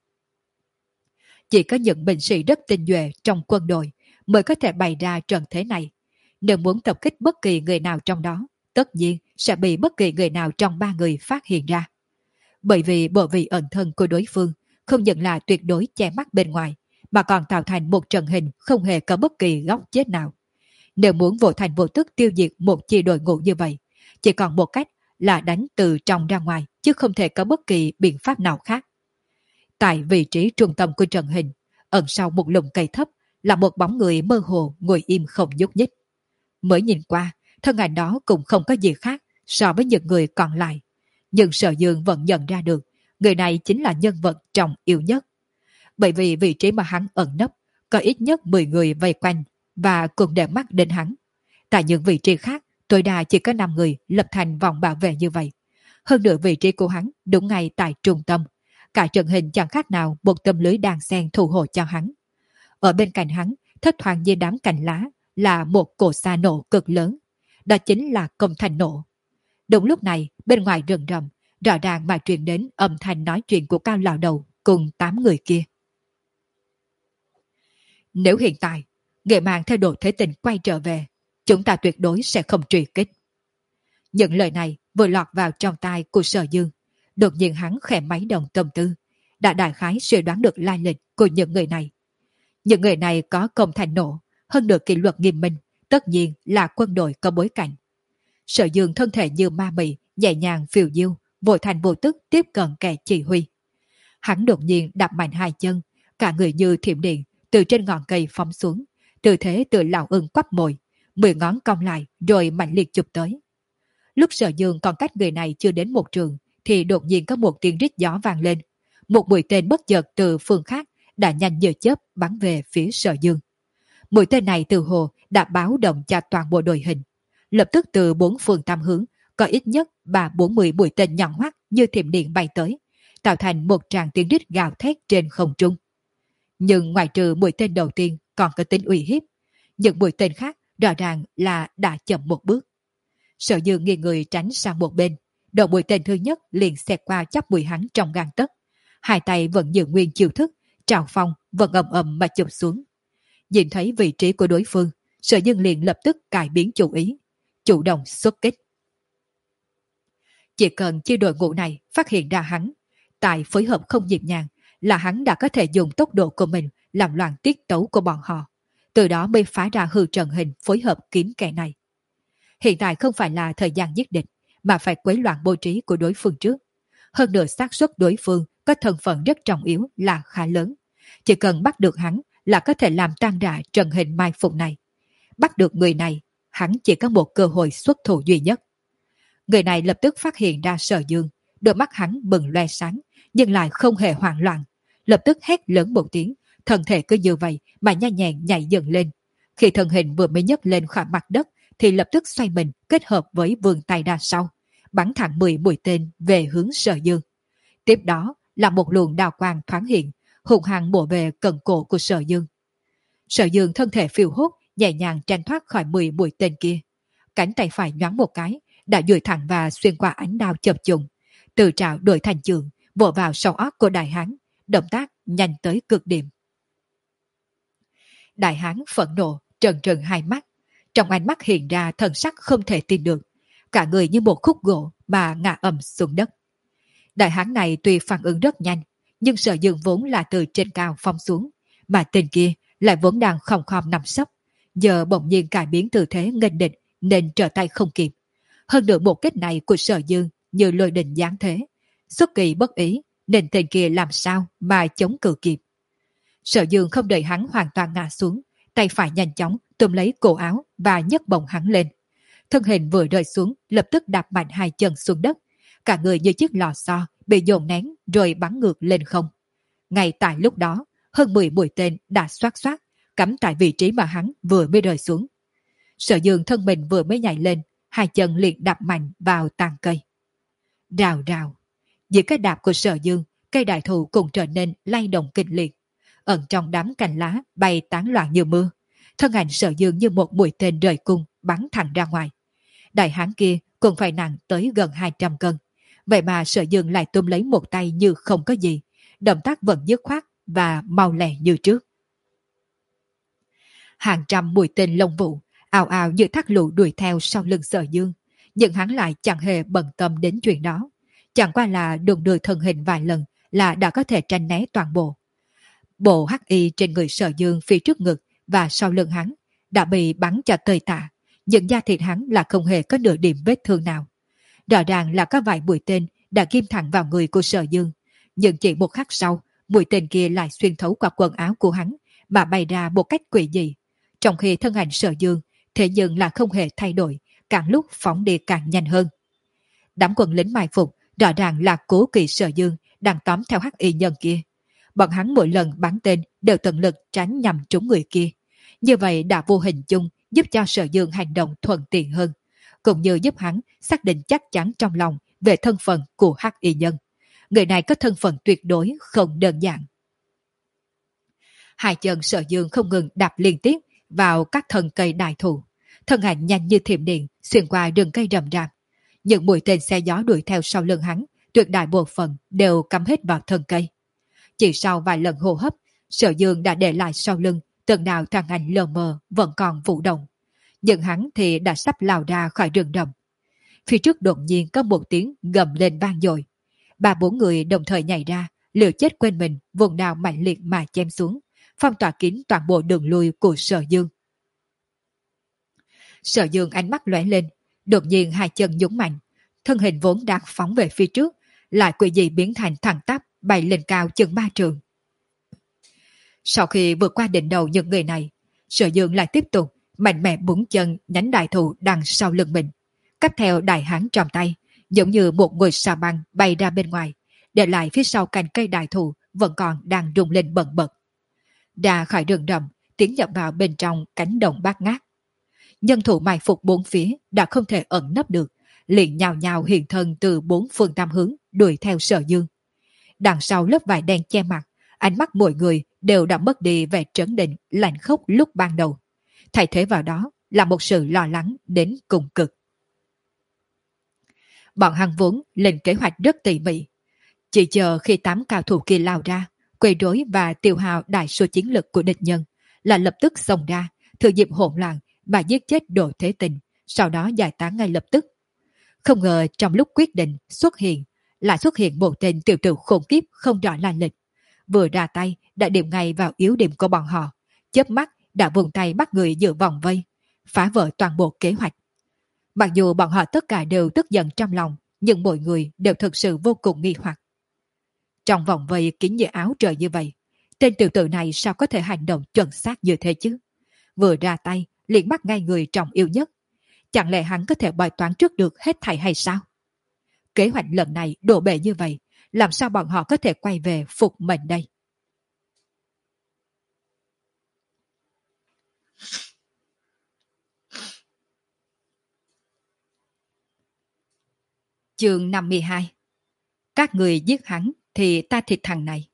Chỉ có những binh sĩ rất tinh nhuệ trong quân đội mới có thể bày ra trận thế này. Nếu muốn tập kích bất kỳ người nào trong đó, tất nhiên sẽ bị bất kỳ người nào trong ba người phát hiện ra. Bởi vì bộ vị ẩn thân của đối phương không những là tuyệt đối che mắt bên ngoài, mà còn tạo thành một trận hình không hề có bất kỳ góc chết nào. Nếu muốn vô thành vô tức tiêu diệt một chi đội ngũ như vậy, chỉ còn một cách là đánh từ trong ra ngoài, chứ không thể có bất kỳ biện pháp nào khác. Tại vị trí trung tâm của trận hình, ẩn sau một lùm cây thấp là một bóng người mơ hồ ngồi im không nhúc nhích. Mới nhìn qua, thân ảnh đó cũng không có gì khác so với những người còn lại. Nhưng Sở Dương vẫn nhận ra được, người này chính là nhân vật trọng yếu nhất. Bởi vì vị trí mà hắn ẩn nấp, có ít nhất mười người vây quanh và cùng để mắt đến hắn. Tại những vị trí khác, tối đa chỉ có năm người lập thành vòng bảo vệ như vậy. Hơn nữa vị trí của hắn đúng ngay tại trung tâm. Cả trận hình chẳng khác nào một tấm lưới đan xen thủ hộ cho hắn. Ở bên cạnh hắn, thất thoảng như đám cành lá, là một cổ xa nổ cực lớn. Đó chính là công thành nổ. Đúng lúc này, bên ngoài rừng rậm, rõ ràng mà truyền đến âm thanh nói chuyện của Cao lão đầu cùng tám người kia. Nếu hiện tại, Nghệ Màng theo độ thế tình quay trở về, chúng ta tuyệt đối sẽ không truy kích. Những lời này vừa lọt vào trong tai của Sở Dương. Đột nhiên hắn khẽ máy động tâm tư, đã đại khái suy đoán được lai lịch của những người này. Những người này có công thành nổ, hơn được kỷ luật nghiêm minh, tất nhiên là quân đội có bối cảnh. Sở Dương thân thể như ma mị, nhẹ nhàng phiêu diêu, vội thành vô tức tiếp cận kẻ chỉ huy. Hắn đột nhiên đạp mạnh hai chân, cả người như thiểm điện, từ trên ngọn cây phóng xuống, tư thế từ lão ưng quắp mồi, mười ngón cong lại rồi mạnh liệt chụp tới. Lúc Sở Dương còn cách người này chưa đến một trường, thì đột nhiên có một tiếng rít gió vang lên. Một mũi tên bất chợt từ phương khác đã nhanh như chớp bắn về phía Sở Dương. Mũi tên này từ hồ đã báo động cho toàn bộ đội hình. Lập tức từ bốn phương tam hướng có ít nhất ba bốn mươi mũi tên nhọn hoắt như thiểm điện bay tới, tạo thành một tràng tiếng rít gào thét trên không trung. Nhưng ngoài trừ mũi tên đầu tiên còn có tính uy hiếp, những mũi tên khác rõ ràng là đã chậm một bước. Sở Dương nghiêng người tránh sang một bên, đầu mũi tên thứ nhất liền xẹt qua chắp mũi hắn trong gang tấc, hai tay vẫn giữ nguyên chiêu thức, trào phong vẫn ầm ầm mà chụp xuống. Nhìn thấy vị trí của đối phương, Sở Dương liền lập tức cải biến chủ ý, chủ động xuất kích. Chỉ cần chi đội ngũ này phát hiện ra hắn, tại phối hợp không nhịp nhàng, là hắn đã có thể dùng tốc độ của mình làm loạn tiết tấu của bọn họ, từ đó mới phá ra hư trận hình phối hợp kiếm kẻ này. Hiện tại không phải là thời gian giết địch, mà phải quấy loạn bố trí của đối phương trước. Hơn nữa xác suất đối phương có thân phận rất trọng yếu là khá lớn. Chỉ cần bắt được hắn là có thể làm tan rã trận hình mai phục này. Bắt được người này, hắn chỉ có một cơ hội xuất thủ duy nhất. Người này lập tức phát hiện ra Sở Dương, đôi mắt hắn bừng loe sáng, nhưng lại không hề hoảng loạn. Lập tức hét lớn một tiếng, thân thể cứ như vậy mà nhanh nhẹn nhảy dần lên. Khi thân hình vừa mới nhấc lên khỏi mặt đất, thì lập tức xoay mình kết hợp với vươn tay ra sau, bắn thẳng mười mũi tên về hướng Sở Dương. Tiếp đó là một luồng đào quang thoáng hiện, hùng hăng bổ về cần cổ của Sở Dương. Sở Dương thân thể phiêu hốt, nhẹ nhàng tránh thoát khỏi mười mũi tên kia. Cánh tay phải nhoáng một cái, đã duỗi thẳng và xuyên qua ánh đao chập trùng, từ trảo đổi thành trường, bổ vào sau óc của đại hán, động tác nhanh tới cực điểm. Đại hán phẫn nộ, trừng trừng hai mắt, trong ánh mắt hiện ra thần sắc không thể tin được, cả người như một khúc gỗ mà ngã ầm xuống đất. Đại hán này tuy phản ứng rất nhanh, nhưng Sở Dương vốn là từ trên cao phong xuống, mà tên kia lại vốn đang khom khom nằm sấp, giờ bỗng nhiên cải biến tư thế nghênh địch, nên trở tay không kịp. Hơn nữa một kích này của Sở Dương như lôi đình giáng thế, xuất kỳ bất ý nên tên kia làm sao mà chống cự kịp. Sở Dương không đợi hắn hoàn toàn ngã xuống, tay phải nhanh chóng túm lấy cổ áo và nhấc bổng hắn lên. Thân hình vừa rơi xuống, lập tức đạp mạnh hai chân xuống đất, cả người như chiếc lò xo bị dồn nén rồi bắn ngược lên không. Ngay tại lúc đó, hơn mười mũi tên đã xoát xoát cắm tại vị trí mà hắn vừa mới rơi xuống. Sở Dương thân mình vừa mới nhảy lên, hai chân liền đạp mạnh vào tàn cây. Rào rào, dưới cái đạp của Sở Dương, cây đại thụ cũng trở nên lay động kịch liệt. Ẩn trong đám cành lá bay tán loạn như mưa, thân ảnh Sở Dương như một mũi tên rời cung bắn thẳng ra ngoài. Đại hán kia cũng phải nặng tới gần hai trăm cân, vậy mà Sở Dương lại túm lấy một tay như không có gì, động tác vẫn dứt khoát và mau lẹ như trước. Hàng trăm mũi tên lông vũ ào ào như thác lũ đuổi theo sau lưng Sở Dương, nhưng hắn lại chẳng hề bận tâm đến chuyện đó, chẳng qua là đụng đưa thân hình vài lần là đã có thể tránh né toàn bộ. Bộ hắc y trên người Sở Dương phía trước ngực và sau lưng hắn đã bị bắn cho tơi tả, nhưng da thịt hắn là không hề có nửa điểm vết thương nào. Rõ ràng là có vài mũi tên đã ghim thẳng vào người của Sở Dương, nhưng chỉ một khắc sau, mũi tên kia lại xuyên thấu qua quần áo của hắn mà bay ra một cách quỷ dị, trong khi thân ảnh Sở Dương thế nhưng là không hề thay đổi, càng lúc phóng đi càng nhanh hơn. Đám quân lính mai phục rõ ràng là cố kỵ Sở Dương đang tóm theo hắc y nhân kia. Bọn hắn mỗi lần bắn tên đều tận lực tránh nhằm trúng người kia. Như vậy đã vô hình chung giúp cho Sở Dương hành động thuận tiện hơn, cũng như giúp hắn xác định chắc chắn trong lòng về thân phận của hắc y nhân. Người này có thân phận tuyệt đối không đơn giản. Hai chân Sở Dương không ngừng đạp liên tiếp vào các thân cây đại thụ, thân ảnh nhanh như thiểm điện xuyên qua rừng cây rậm rạp. Những mũi tên xe gió đuổi theo sau lưng hắn, tuyệt đại bộ phận đều cắm hết vào thân cây. Chỉ sau vài lần hô hấp, Sở Dương đã để lại sau lưng từng đạo thân ảnh lờ mờ vẫn còn vũ động, nhưng hắn thì đã sắp lao ra khỏi rừng rậm. Phía trước đột nhiên có một tiếng gầm lên vang dội, ba bốn người đồng thời nhảy ra, liều chết quên mình, vùng đao mạnh liệt mà chém xuống, phong tỏa kín toàn bộ đường lui của Sở Dương. Sở Dương ánh mắt lóe lên, đột nhiên hai chân nhún mạnh, thân hình vốn đang phóng về phía trước lại quỷ dị biến thành thẳng tắp bay lên cao chừng ba trượng. Sau khi vượt qua đỉnh đầu những người này, Sở Dương lại tiếp tục mạnh mẽ búng chân nhánh đại thụ đằng sau lưng mình, cắp theo đại hán trong tay, giống như một ngôi sao băng bay ra bên ngoài, để lại phía sau cành cây đại thụ vẫn còn đang rung lên bần bật. Ra khỏi rừng rậm, tiến nhập vào bên trong cánh đồng bát ngát. Nhân thủ mai phục bốn phía đã không thể ẩn nấp được, liền nhào nhào hiện thân từ bốn phương tám hướng đuổi theo Sở Dương. Đằng sau lớp vải đen che mặt, ánh mắt mọi người đều đã mất đi vẻ trấn định lạnh khốc lúc ban đầu, thay thế vào đó là một sự lo lắng đến cùng cực. Bọn hắn vốn lên kế hoạch rất tỉ mỉ, chỉ chờ khi tám cao thủ kia lao ra, quấy rối và tiêu hao đại số chiến lực của địch nhân, là lập tức xông ra, thừa dịp hỗn loạn và giết chết Đỗ Thế Tình, sau đó giải tán ngay lập tức. Không ngờ trong lúc quyết định xuất hiện, lại xuất hiện một tên tiểu tử khủng khiếp không rõ lai lịch, vừa ra tay đã điểm ngay vào yếu điểm của bọn họ, chớp mắt đã vùng tay bắt người giữa vòng vây, phá vỡ toàn bộ kế hoạch. Mặc dù bọn họ tất cả đều tức giận trong lòng, nhưng mọi người đều thực sự vô cùng nghi hoặc. Trong vòng vây kín như áo trời như vậy, tên tiểu tử này sao có thể hành động chuẩn xác như thế chứ? Vừa ra tay liền bắt ngay người trọng yêu nhất, chẳng lẽ hắn có thể bài toán trước được hết thảy hay sao? Kế hoạch lần này đổ bể như vậy, làm sao bọn họ có thể quay về phục mệnh đây? Chương năm mươi hai. Các người giết hắn thì ta thịt thằng này.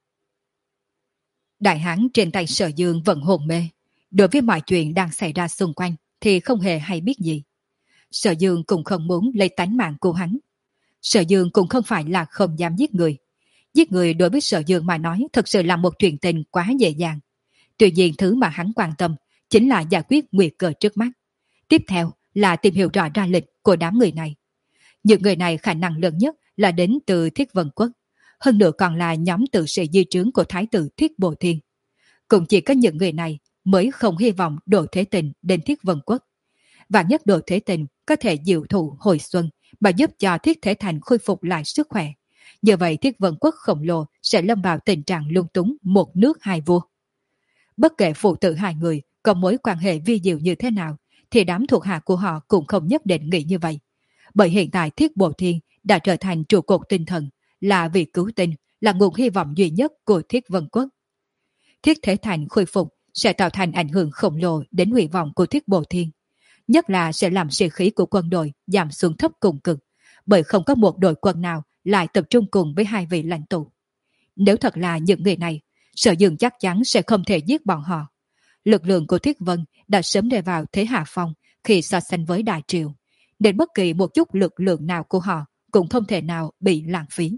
Đại hán trên tay Sở Dương vẫn hồn mê, đối với mọi chuyện đang xảy ra xung quanh thì không hề hay biết gì. Sở Dương cũng không muốn lấy tánh mạng của hắn. Sở Dương cũng không phải là không dám giết người. Giết người đối với Sở Dương mà nói thật sự là một chuyện tình quá dễ dàng. Tuy nhiên thứ mà hắn quan tâm chính là giải quyết nguy cơ trước mắt. Tiếp theo là tìm hiểu rõ ra lịch của đám người này. Những người này khả năng lớn nhất là đến từ Thiết Vân Quốc, hơn nữa còn là nhóm tử sĩ di trướng của Thái tử Thiết Bồ Thiên. Cũng chỉ có những người này mới không hy vọng Đỗ Thế Tình đến Thiết Vân Quốc. và nhất độ thế tình có thể diệu thụ hồi xuân và giúp cho Thiết Thể Thành khôi phục lại sức khỏe. Như vậy Thiết Vân Quốc khổng lồ sẽ lâm vào tình trạng lung túng một nước hai vua. Bất kể phụ tử hai người có mối quan hệ vi diệu như thế nào, thì đám thuộc hạ của họ cũng không nhất định nghĩ như vậy. Bởi hiện tại Thiết Bộ Thiên đã trở thành trụ cột tinh thần, là vị cứu tinh, là nguồn hy vọng duy nhất của Thiết Vân Quốc. Thiết Thể Thành khôi phục sẽ tạo thành ảnh hưởng khổng lồ đến hy vọng của Thiết Bộ Thiên. Nhất là sẽ làm sĩ khí của quân đội giảm xuống thấp cùng cực, bởi không có một đội quân nào lại tập trung cùng với hai vị lãnh tụ. Nếu thật là những người này, Sở Dương chắc chắn sẽ không thể giết bọn họ. Lực lượng của Thiết Vân đã sớm đề vào thế hạ phong khi so sánh với Đại Triều, nên bất kỳ một chút lực lượng nào của họ cũng không thể nào bị lãng phí.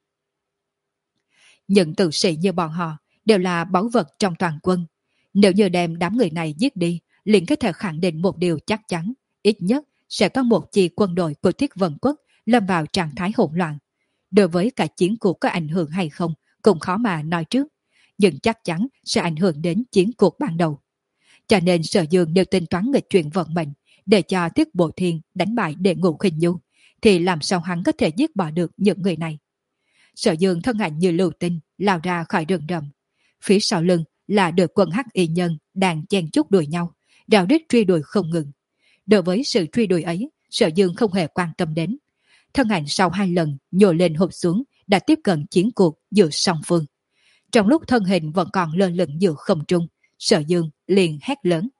Những tử sĩ như bọn họ đều là báu vật trong toàn quân. Nếu như đem đám người này giết đi, liền có thể khẳng định một điều chắc chắn, ít nhất sẽ có một chi quân đội của Thiết Vân Quốc lâm vào trạng thái hỗn loạn. Đối với cả chiến cuộc có ảnh hưởng hay không cũng khó mà nói trước, nhưng chắc chắn sẽ ảnh hưởng đến chiến cuộc ban đầu. Cho nên Sở Dương đều tính toán nghịch chuyển vận mệnh để cho Thiết Bộ Thiên đánh bại Đệ Ngũ Khinh Nhu, thì làm sao hắn có thể giết bỏ được những người này. Sở Dương thân ảnh như lưu tinh lao ra khỏi rừng rậm. Phía sau lưng là đội quân hắc y nhân đang chen chúc đuổi nhau, rào rít truy đuổi không ngừng. Đối với sự truy đuổi ấy, Sở Dương không hề quan tâm đến. Thân ảnh sau hai lần nhô lên hụp xuống đã tiếp cận chiến cuộc giữa song phương. Trong lúc thân hình vẫn còn lơ lửng giữa không trung, Sở Dương liền hét lớn: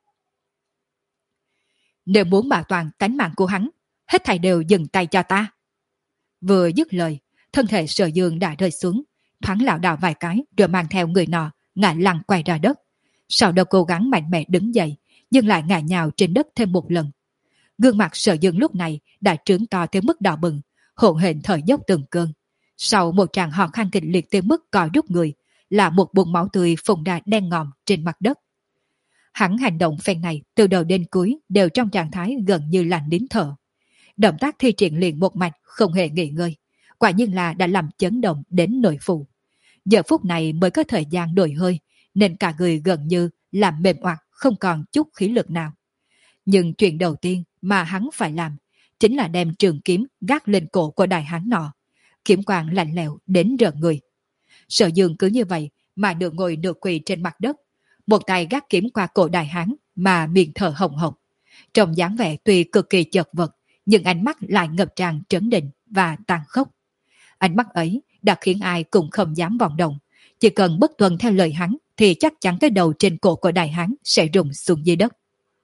nếu muốn bảo toàn tánh mạng của hắn, hết thảy đều dừng tay cho ta. Vừa dứt lời, thân thể Sở Dương đã rơi xuống, thoáng lảo đảo vài cái rồi mang theo người nọ ngã lăn quay ra đất. Sau đó cố gắng mạnh mẽ đứng dậy, nhưng lại ngã nhào trên đất thêm một lần. Gương mặt Sở Dương lúc này đã trướng to tới mức đỏ bừng, hỗn hển thở dốc từng cơn. Sau một tràng ho khan kịch liệt tới mức co rút người, là một bụng máu tươi phun ra đen ngòm trên mặt đất. Hắn hành động phen này từ đầu đến cuối đều trong trạng thái gần như là nín thở. Động tác thi triển liền một mạch, không hề nghỉ ngơi, quả nhiên là đã làm chấn động đến nội phụ. Giờ phút này mới có thời gian đổi hơi, nên cả người gần như làm mềm oặt, không còn chút khí lực nào. Nhưng chuyện đầu tiên mà hắn phải làm chính là đem trường kiếm gác lên cổ của đại hán nọ. Kiếm quang lạnh lẽo đến rợn người. Sở Dương cứ như vậy mà nửa ngồi nửa quỳ trên mặt đất, một tay gác kiếm qua cổ đại hán mà miệng thở hồng hộc. Trong dáng vẻ tuy cực kỳ chật vật, nhưng ánh mắt lại ngập tràn trấn định và tàn khốc. Ánh mắt ấy đã khiến ai cũng không dám vọng động. Chỉ cần bất tuân theo lời hắn thì chắc chắn cái đầu trên cổ của đại hán sẽ rụng xuống dưới đất.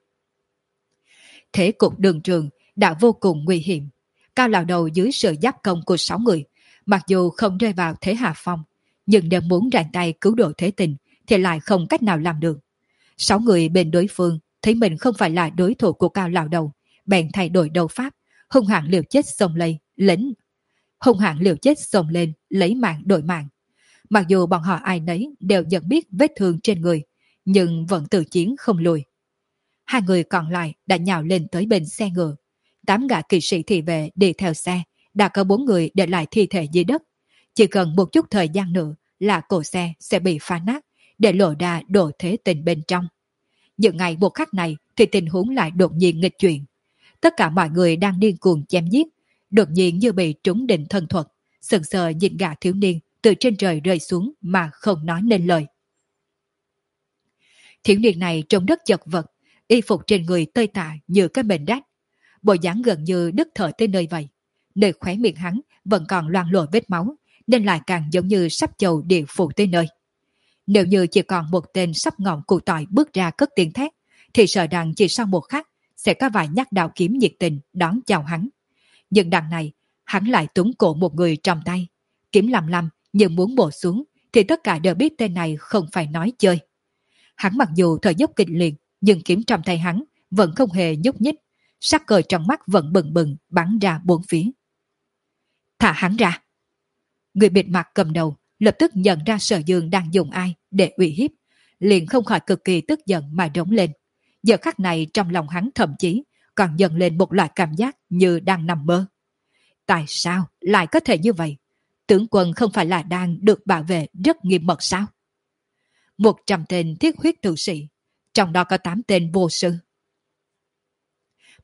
Thế cục đường trường đã vô cùng nguy hiểm. Cao lão đầu dưới sự giáp công của sáu người, mặc dù không rơi vào thế hạ phong, nhưng nếu muốn rảnh tay cứu độ thế tình thì lại không cách nào làm được. Sáu người bên đối phương thấy mình không phải là đối thủ của Cao lão đầu, bèn thay đổi đấu pháp, hung hãn liều chết xông lên, lính hung hãn liều chết xông lên lấy mạng đổi mạng. Mặc dù bọn họ ai nấy đều nhận biết vết thương trên người, nhưng vẫn tự chiến không lùi. Hai người còn lại đã nhào lên tới bên xe ngựa. Tám gã kỵ sĩ thị vệ đi theo xe, đã có bốn người để lại thi thể dưới đất. Chỉ cần một chút thời gian nữa là cổ xe sẽ bị phá nát, để lộ ra độ thế tình bên trong. Những ngày một khắc này thì tình huống lại đột nhiên nghịch chuyển. Tất cả mọi người đang điên cuồng chém giết, đột nhiên như bị trúng định thân thuật, sững sờ nhìn gã thiếu niên từ trên trời rơi xuống mà không nói nên lời. Thiếu niên này trông rất chật vật, y phục trên người tơi tả như cái mền rách, bộ dáng gần như đứt thở tới nơi vậy. Nơi khóe miệng hắn vẫn còn loang lổ vết máu, nên lại càng giống như sắp chầu địa phủ tới nơi. Nếu như chỉ còn một tên sắp ngọn cụ tỏi bước ra cất tiếng thét, thì sợ rằng chỉ sau một khắc sẽ có vài nhát đạo kiếm nhiệt tình đón chào hắn. Nhưng đằng này, hắn lại túm cổ một người trong tay, kiếm lầm lầm nhưng muốn bổ xuống, thì tất cả đều biết tên này không phải nói chơi. Hắn mặc dù thở dốc kịch liệt, nhưng kiếm trong tay hắn vẫn không hề nhúc nhích, sắc cờ trong mắt vẫn bừng bừng bắn ra bốn phía. Thả hắn ra! Người bịt mặt cầm đầu lập tức nhận ra Sở Dương đang dùng ai để uy hiếp, liền không khỏi cực kỳ tức giận mà rống lên. Giờ khắc này trong lòng hắn thậm chí còn dần lên một loại cảm giác như đang nằm mơ. Tại sao lại có thể như vậy? Tướng quân không phải là đang được bảo vệ rất nghiêm mật sao? Một trăm tên thiết huyết tử sĩ, trong đó có tám tên vô sư.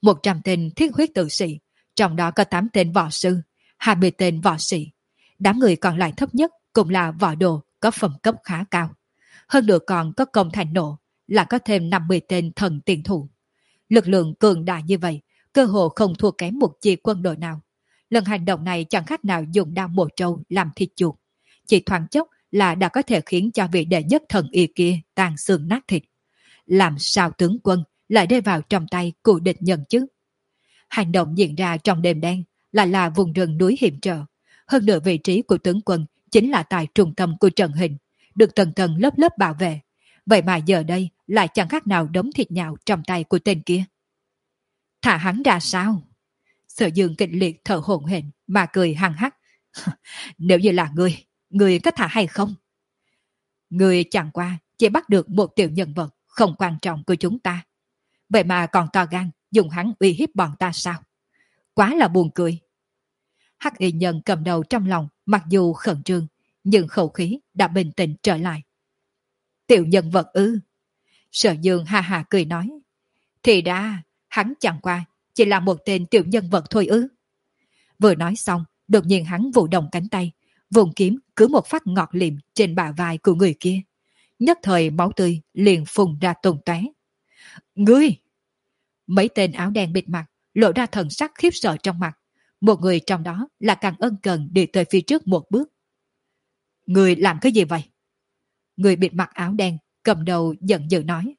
một trăm tên thiết huyết tử sĩ, trong đó có tám tên võ sư, hai mươi tên võ sĩ. Đám người còn lại thấp nhất cũng là võ đồ có phẩm cấp khá cao. Hơn nữa còn có công thành nộ, là có thêm năm mươi tên thần tiền thủ. Lực lượng cường đại như vậy, cơ hồ không thua kém một chi quân đội nào. Lần hành động này chẳng khác nào dùng đao mổ trâu làm thịt chuột. Chỉ thoáng chốc là đã có thể khiến cho vị đệ nhất thần y kia tan xương nát thịt. Làm sao tướng quân lại rơi vào trong tay của địch nhân chứ? Hành động diễn ra trong đêm đen, lại là vùng rừng núi hiểm trở. Hơn nữa vị trí của tướng quân chính là tại trung tâm của trận hình, được tầng tầng lớp lớp bảo vệ. Vậy mà giờ đây lại chẳng khác nào đống thịt nhạo trong tay của tên kia. Thả hắn ra sao? Sở Dương kịch liệt thở hổn hển mà cười hăng hắc. Nếu như là ngươi, ngươi có thả hay không? Ngươi chẳng qua chỉ bắt được một tiểu nhân vật không quan trọng của chúng ta. Vậy mà còn to gan dùng hắn uy hiếp bọn ta sao? Quá là buồn cười. Hắc y nhân cầm đầu trong lòng mặc dù khẩn trương, nhưng khẩu khí đã bình tĩnh trở lại. Tiểu nhân vật ư? Sở Dương ha ha cười nói. Thì đã, hắn chẳng qua chỉ là một tên tiểu nhân vật thôi ư. Vừa nói xong, đột nhiên hắn vụ động cánh tay, vùng kiếm cứ một phát ngọt liệm trên bả vai của người kia. Nhất thời máu tươi liền phun ra tung tóe. Ngươi! Mấy tên áo đen bịt mặt lộ ra thần sắc khiếp sợ trong mặt. Một người trong đó là càng ân cần đi tới phía trước một bước. Ngươi làm cái gì vậy? Người bịt mặt áo đen cầm đầu giận dữ nói.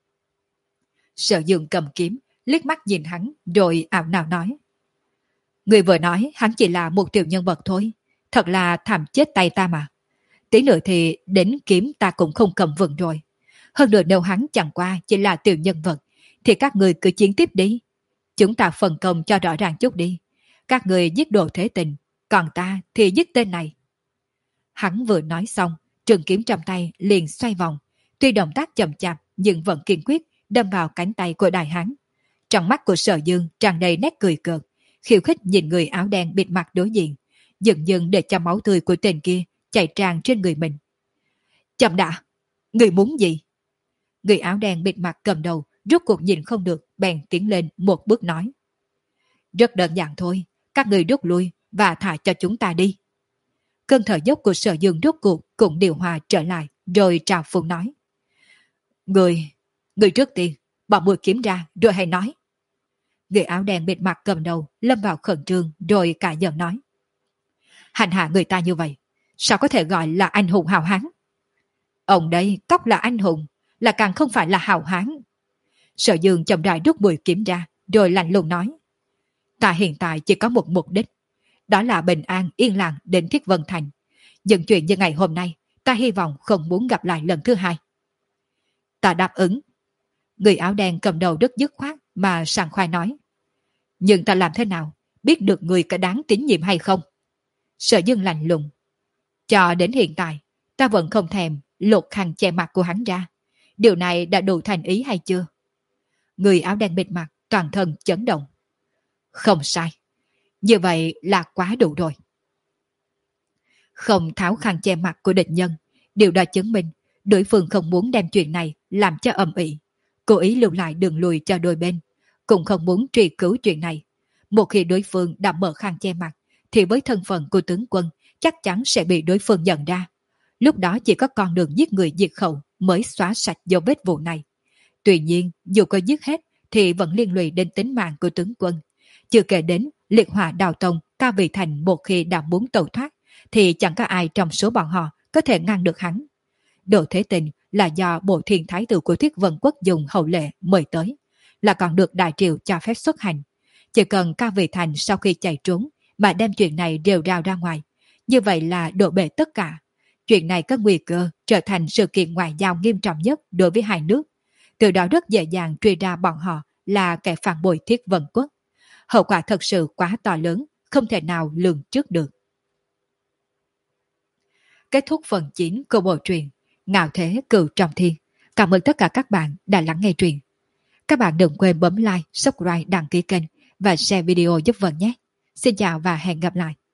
Sở Dương cầm kiếm, liếc mắt nhìn hắn rồi ảo nào nói. Người vừa nói hắn chỉ là một tiểu nhân vật thôi, thật là thảm chết tay ta mà. Tí nữa thì đến kiếm ta cũng không cầm vững rồi. Hơn nữa nếu hắn chẳng qua chỉ là tiểu nhân vật, thì các người cứ chiến tiếp đi. Chúng ta phân công cho rõ ràng chút đi. Các người giết Đồ Thế Tình, còn ta thì giết tên này. Hắn vừa nói xong, trường kiếm trong tay liền xoay vòng. Tuy động tác chậm chạp nhưng vẫn kiên quyết đâm vào cánh tay của đại hán. Trong mắt của Sở Dương tràn đầy nét cười cợt, khiêu khích nhìn người áo đen bịt mặt đối diện, dần dần để cho máu tươi của tên kia chảy tràn trên người mình. Chậm đã, người muốn gì? Người áo đen bịt mặt cầm đầu rốt cuộc nhìn không được, bèn tiến lên một bước nói. Rất đơn giản thôi, các người rút lui và thả cho chúng ta đi. Cơn thở dốc của Sở Dương rốt cuộc cũng điều hòa trở lại, rồi trào phúng nói. Người, người trước tiên, bỏ mũi kiếm ra rồi hãy nói. Người áo đen bịt mặt cầm đầu lâm vào khẩn trương rồi cả giận nói. Hành hạ người ta như vậy, sao có thể gọi là anh hùng hào hán? Ông đây cóc là anh hùng, là càng không phải là hào hán. Sở Dương chậm rãi rút mũi kiếm ra, rồi lạnh lùng nói. Ta hiện tại chỉ có một mục đích, đó là bình an yên lặng đến Thiết Vân Thành. Những chuyện như ngày hôm nay, ta hy vọng không muốn gặp lại lần thứ hai. Ta đáp ứng. Người áo đen cầm đầu rất dứt khoát mà sảng khoái nói. Nhưng ta làm thế nào biết được người có đáng tín nhiệm hay không? Sở Dương lạnh lùng. Cho đến hiện tại, ta vẫn không thèm lột khăn che mặt của hắn ra. Điều này đã đủ thành ý hay chưa? Người áo đen bịt mặt toàn thân chấn động. Không sai. Như vậy là quá đủ rồi. Không tháo khăn che mặt của địch nhân, điều đó chứng minh đối phương không muốn đem chuyện này làm cho ầm ĩ, cố ý lưu lại đường lùi cho đôi bên, cũng không muốn truy cứu chuyện này. Một khi đối phương đã mở khăn che mặt, thì với thân phận của tướng quân chắc chắn sẽ bị đối phương nhận ra. Lúc đó chỉ có con đường giết người diệt khẩu mới xóa sạch dấu vết vụ này. Tuy nhiên, dù có giết hết thì vẫn liên lụy đến tính mạng của tướng quân. Chưa kể đến liệt hỏa đào tông, Cao Vị Thành một khi đã muốn tẩu thoát, thì chẳng có ai trong số bọn họ có thể ngăn được hắn. Đồ Thế Tình là do bộ thiên thái tử của Thiết Vân Quốc dùng hậu lệ mời tới, là còn được đại triều cho phép xuất hành. Chỉ cần Cao Vị Thành sau khi chạy trốn mà đem chuyện này rêu rao ra ngoài, như vậy là đổ bể tất cả. Chuyện này có nguy cơ trở thành sự kiện ngoại giao nghiêm trọng nhất đối với hai nước. Từ đó rất dễ dàng truy ra bọn họ là kẻ phản bội Thiết Vân Quốc. Hậu quả thật sự quá to lớn, không thể nào lường trước được. Kết thúc phần chín của bộ truyện Ngạo Thế Cửu Trọng Thiên. Cảm ơn tất cả các bạn đã lắng nghe truyện. Các bạn đừng quên bấm like, subscribe, đăng ký kênh và share video giúp Vân nhé. Xin chào và hẹn gặp lại.